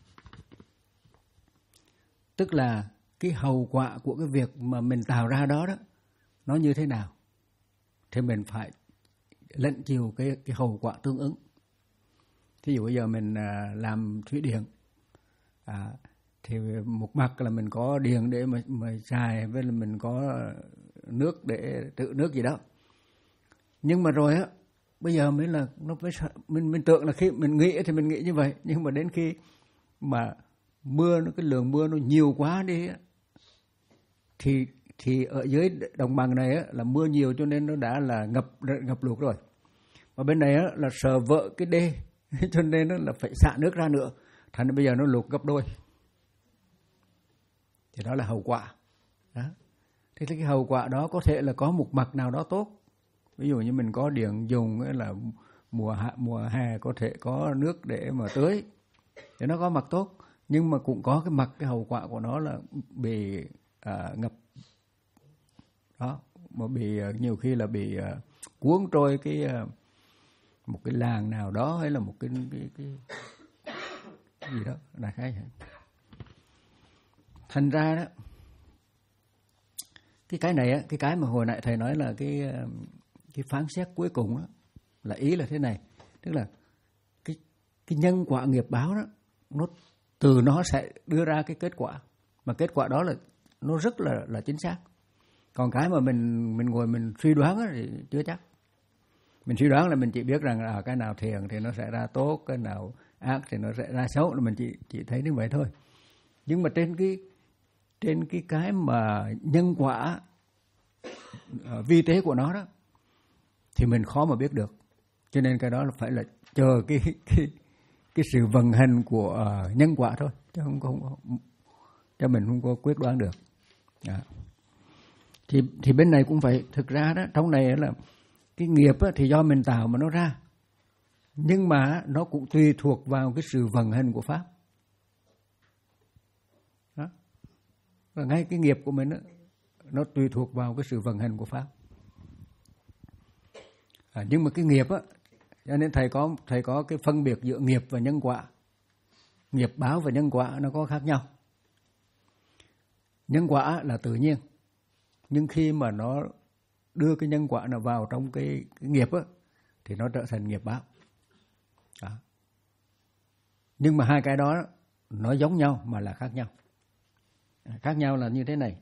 tức là cái hậu quả của cái việc mà mình tạo ra đó đó nó như thế nào thì mình phải lẫn chịu cái cái hậu quả tương ứng. Thí dụ bây giờ mình à, làm thủy điện à, thì một mặt là mình có điện để mà, mà xài, với là mình có nước để tự nước gì đó. Nhưng mà rồi á, bây giờ mới là nó mới mình mình tưởng là khi mình nghĩ thì mình nghĩ như vậy, nhưng mà đến khi mà mưa nó cái lượng mưa nó nhiều quá đi á, thì thì ở dưới đồng bằng này á, là mưa nhiều cho nên nó đã là ngập ngập lụt rồi. Và bên này á, là sợ vỡ cái đê cho nên nó là phải xả nước ra nữa, thành ra bây giờ nó lụt gấp đôi. Thì đó là hậu quả. Đó. Thế thì cái hậu quả đó có thể là có một mặt nào đó tốt. Ví dụ như mình có điện dùng là mùa hạ, mùa hè có thể có nước để mà tưới, thì nó có mặt tốt. Nhưng mà cũng có cái mặt cái hậu quả của nó là bị à, ngập. Đó, mà bị nhiều khi là bị à, cuốn trôi cái à, một cái làng nào đó, hay là một cái cái, cái, cái gì đó đại khái. Thành ra đó, cái cái này á, cái cái mà hồi nãy thầy nói là cái cái phán xét cuối cùng á, là ý là thế này, tức là cái cái nhân quả nghiệp báo đó, nó từ nó sẽ đưa ra cái kết quả, mà kết quả đó là nó rất là là chính xác. Còn cái mà mình mình ngồi mình suy đoán á, thì chưa chắc. Mình suy đoán là mình chỉ biết rằng là cái nào thiện thì nó sẽ ra tốt, cái nào ác thì nó sẽ ra xấu, là mình chỉ chỉ thấy như vậy thôi. Nhưng mà trên cái trên cái cái mà nhân quả uh, vi tế của nó đó thì mình khó mà biết được. Cho nên cái đó là phải là chờ cái cái cái sự vận hành của uh, nhân quả thôi, chứ không không cho mình không có quyết đoán được. Đó. Thì thì bên này cũng vậy, thực ra đó trong này là cái nghiệp á, thì do mình tạo mà nó ra, nhưng mà nó cũng tùy thuộc vào cái sự vận hành của pháp. Đó. Và ngay cái nghiệp của mình á, nó tùy thuộc vào cái sự vận hành của pháp. À, nhưng mà cái nghiệp á, cho nên thầy có thầy có cái phân biệt giữa nghiệp và nhân quả. Nghiệp báo và nhân quả nó có khác nhau. Nhân quả là tự nhiên, nhưng khi mà nó đưa cái nhân quả nào vào trong cái, cái nghiệp á, thì nó trở thành nghiệp báo. Đó. Nhưng mà hai cái đó nó giống nhau mà là khác nhau. Khác nhau là như thế này.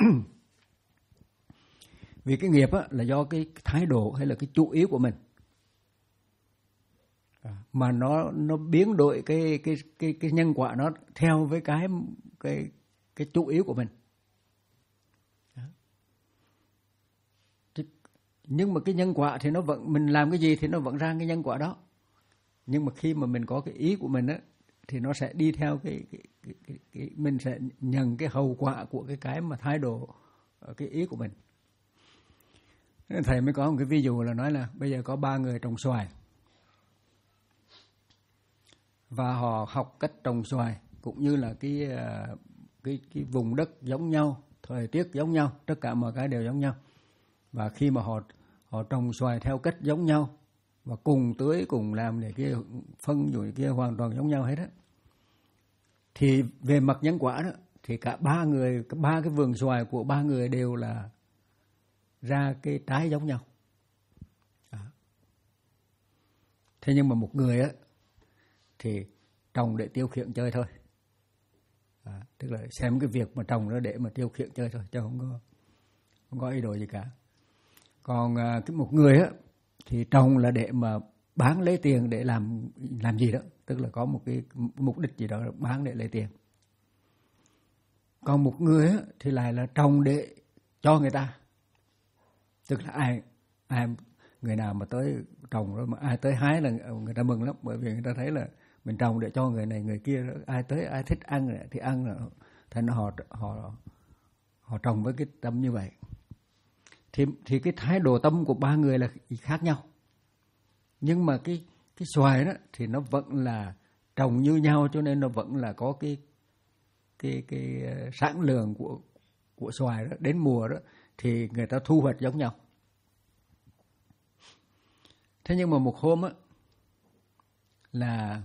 Vì cái nghiệp á, là do cái thái độ hay là cái chủ ý của mình, mà nó nó biến đổi cái cái cái cái nhân quả nó theo với cái cái cái chủ ý của mình. Đó. Nhưng mà cái nhân quả thì nó vẫn, mình làm cái gì thì nó vẫn ra cái nhân quả đó. Nhưng mà khi mà mình có cái ý của mình á, thì nó sẽ đi theo cái, cái, cái, cái, cái mình sẽ nhận cái hậu quả của cái cái mà thái độ cái ý của mình. Thầy mới có một cái ví dụ là nói là bây giờ có ba người trồng xoài và họ học cách trồng xoài cũng như là cái cái cái vùng đất giống nhau, thời tiết giống nhau, tất cả mọi cái đều giống nhau. Và khi mà họ họ trồng xoài theo cách giống nhau và cùng tưới cùng làm để kia phân rồi kia hoàn toàn giống nhau hết á, thì về mặt nhân quả đó thì cả ba người, ba cái vườn xoài của ba người đều là ra cái trái giống nhau. Đó. Thế nhưng mà một người á thì trồng để tiêu khiển chơi thôi. Đó. Tức là xem cái việc mà trồng nó để mà tiêu khiển chơi thôi, chứ không có không có ý đồ gì cả. Còn à, cái một người á thì trồng là để mà bán lấy tiền để làm làm gì đó, tức là có một cái mục đích gì đó bán để lấy tiền. Còn một người á thì lại là trồng để cho người ta, tức là ai ai người nào mà tới trồng rồi mà ai tới hái là người ta mừng lắm, bởi vì người ta thấy là mình trồng để cho người này người kia, ai tới ai thích ăn thì ăn, là thành họ họ họ trồng với cái tâm như vậy. Thì thì cái thái độ tâm của ba người là khác nhau, nhưng mà cái cái xoài đó thì nó vẫn là trồng như nhau, cho nên nó vẫn là có cái cái cái sản lượng của của xoài đó, đến mùa đó thì người ta thu hoạch giống nhau. Thế nhưng mà một hôm á là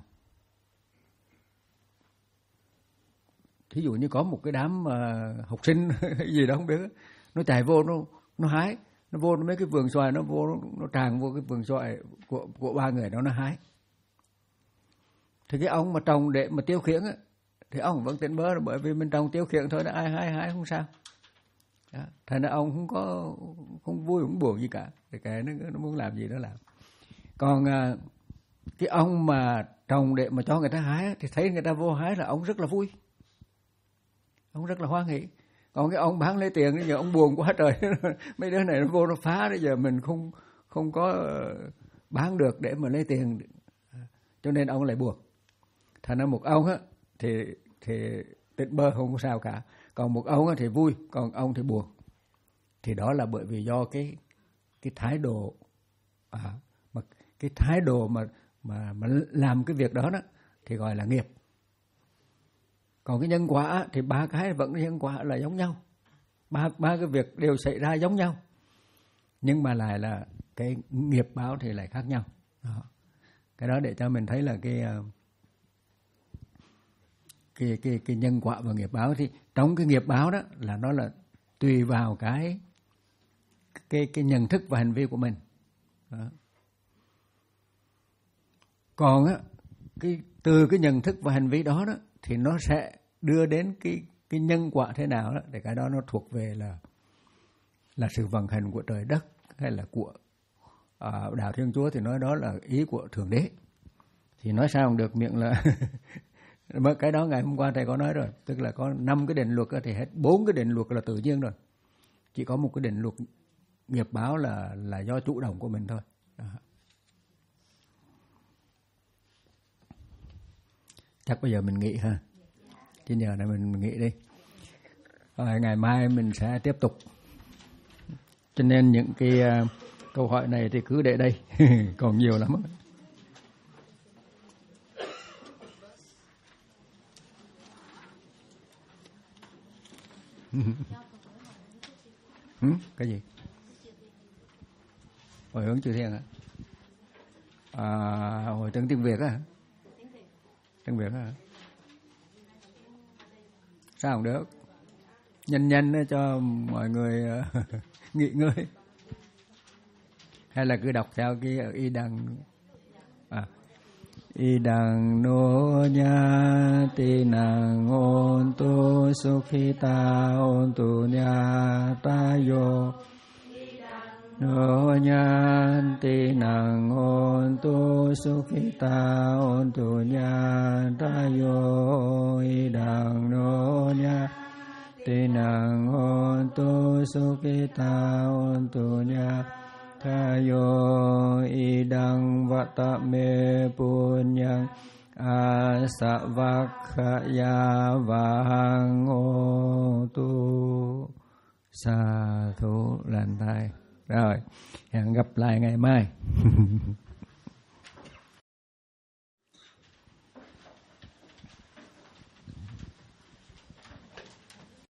thí dụ như có một cái đám uh, học sinh gì đó không biết, nó chạy vô nó nó hái, nó vô mấy cái vườn xoài, nó vô nó, nó tràn vô cái vườn xoài của của ba người đó nó hái. Thì cái ông mà trồng để mà tiêu khiển á thì ông vẫn tỉnh bơ, bởi vì mình trồng tiêu khiển thôi, nó ai hái hái không sao. Đó. Thành ra ông không có không vui không buồn gì cả, thì cái nó, nó muốn làm gì nó làm. Còn uh, cái ông mà trồng để mà cho người ta hái thì thấy người ta vô hái là ông rất là vui, ông rất là hoan hỉ. Còn cái ông bán lấy tiền bây giờ ông buồn quá trời, mấy đứa này nó vô nó phá, bây giờ mình không không có bán được để mà lấy tiền, cho nên ông lại buồn. Thành ra một ông á thì thì tỉnh bơ không có sao cả, còn một ông á thì vui, còn ông thì buồn. Thì đó là bởi vì do cái cái thái độ à, mà cái thái độ mà mà mà làm cái việc đó đó thì gọi là nghiệp. Còn cái nhân quả thì ba cái vẫn nhân quả là giống nhau, ba ba cái việc đều xảy ra giống nhau, nhưng mà lại là cái nghiệp báo thì lại khác nhau. Đó. Cái đó để cho mình thấy là cái cái cái cái nhân quả và nghiệp báo. Thì trong cái nghiệp báo đó là nó là tùy vào cái cái cái nhận thức và hành vi của mình. Đó. Còn á cái từ cái nhận thức và hành vi đó đó thì nó sẽ đưa đến cái cái nhân quả thế nào đó, để cái đó nó thuộc về là là sự vận hành của trời đất hay là của à, đạo Thiên Chúa, thì nói đó là ý của Thượng Đế. Thì nói sao không được, miệng là cái đó ngày hôm qua thầy có nói rồi, tức là có năm cái định luật thì hết bốn cái định luật là tự nhiên rồi, chỉ có một cái định luật nghiệp báo là là do chủ động của mình thôi. Đó. Chắc bây giờ mình nghỉ ha, chứ giờ này mình, mình nghỉ đi, rồi ngày mai mình sẽ tiếp tục. Cho nên những cái uh, câu hỏi này thì cứ để đây còn nhiều lắm. ừ, cái gì? Hồi hướng chư thiên hả? À, hồi tiếng tiếng Việt á? Tiếng Việt hả? Sao không được? Nhanh nhanh cho mọi người nghỉ ngơi. Hay là cứ đọc theo cái y đằng à. Y đằng nô nha ti nàng ôn tu sukhita ôn tu nha ta yo. Nô nha ti nàng ôn tu sukhita ôn tu nha ta yo. Y đằng nô nha ti nàng ôn tu sukhita ôn tu nha Thayo idang vatame punyang asavakhaya vahang tu. Sa thú lành tai. Rồi, hẹn gặp lại ngày mai.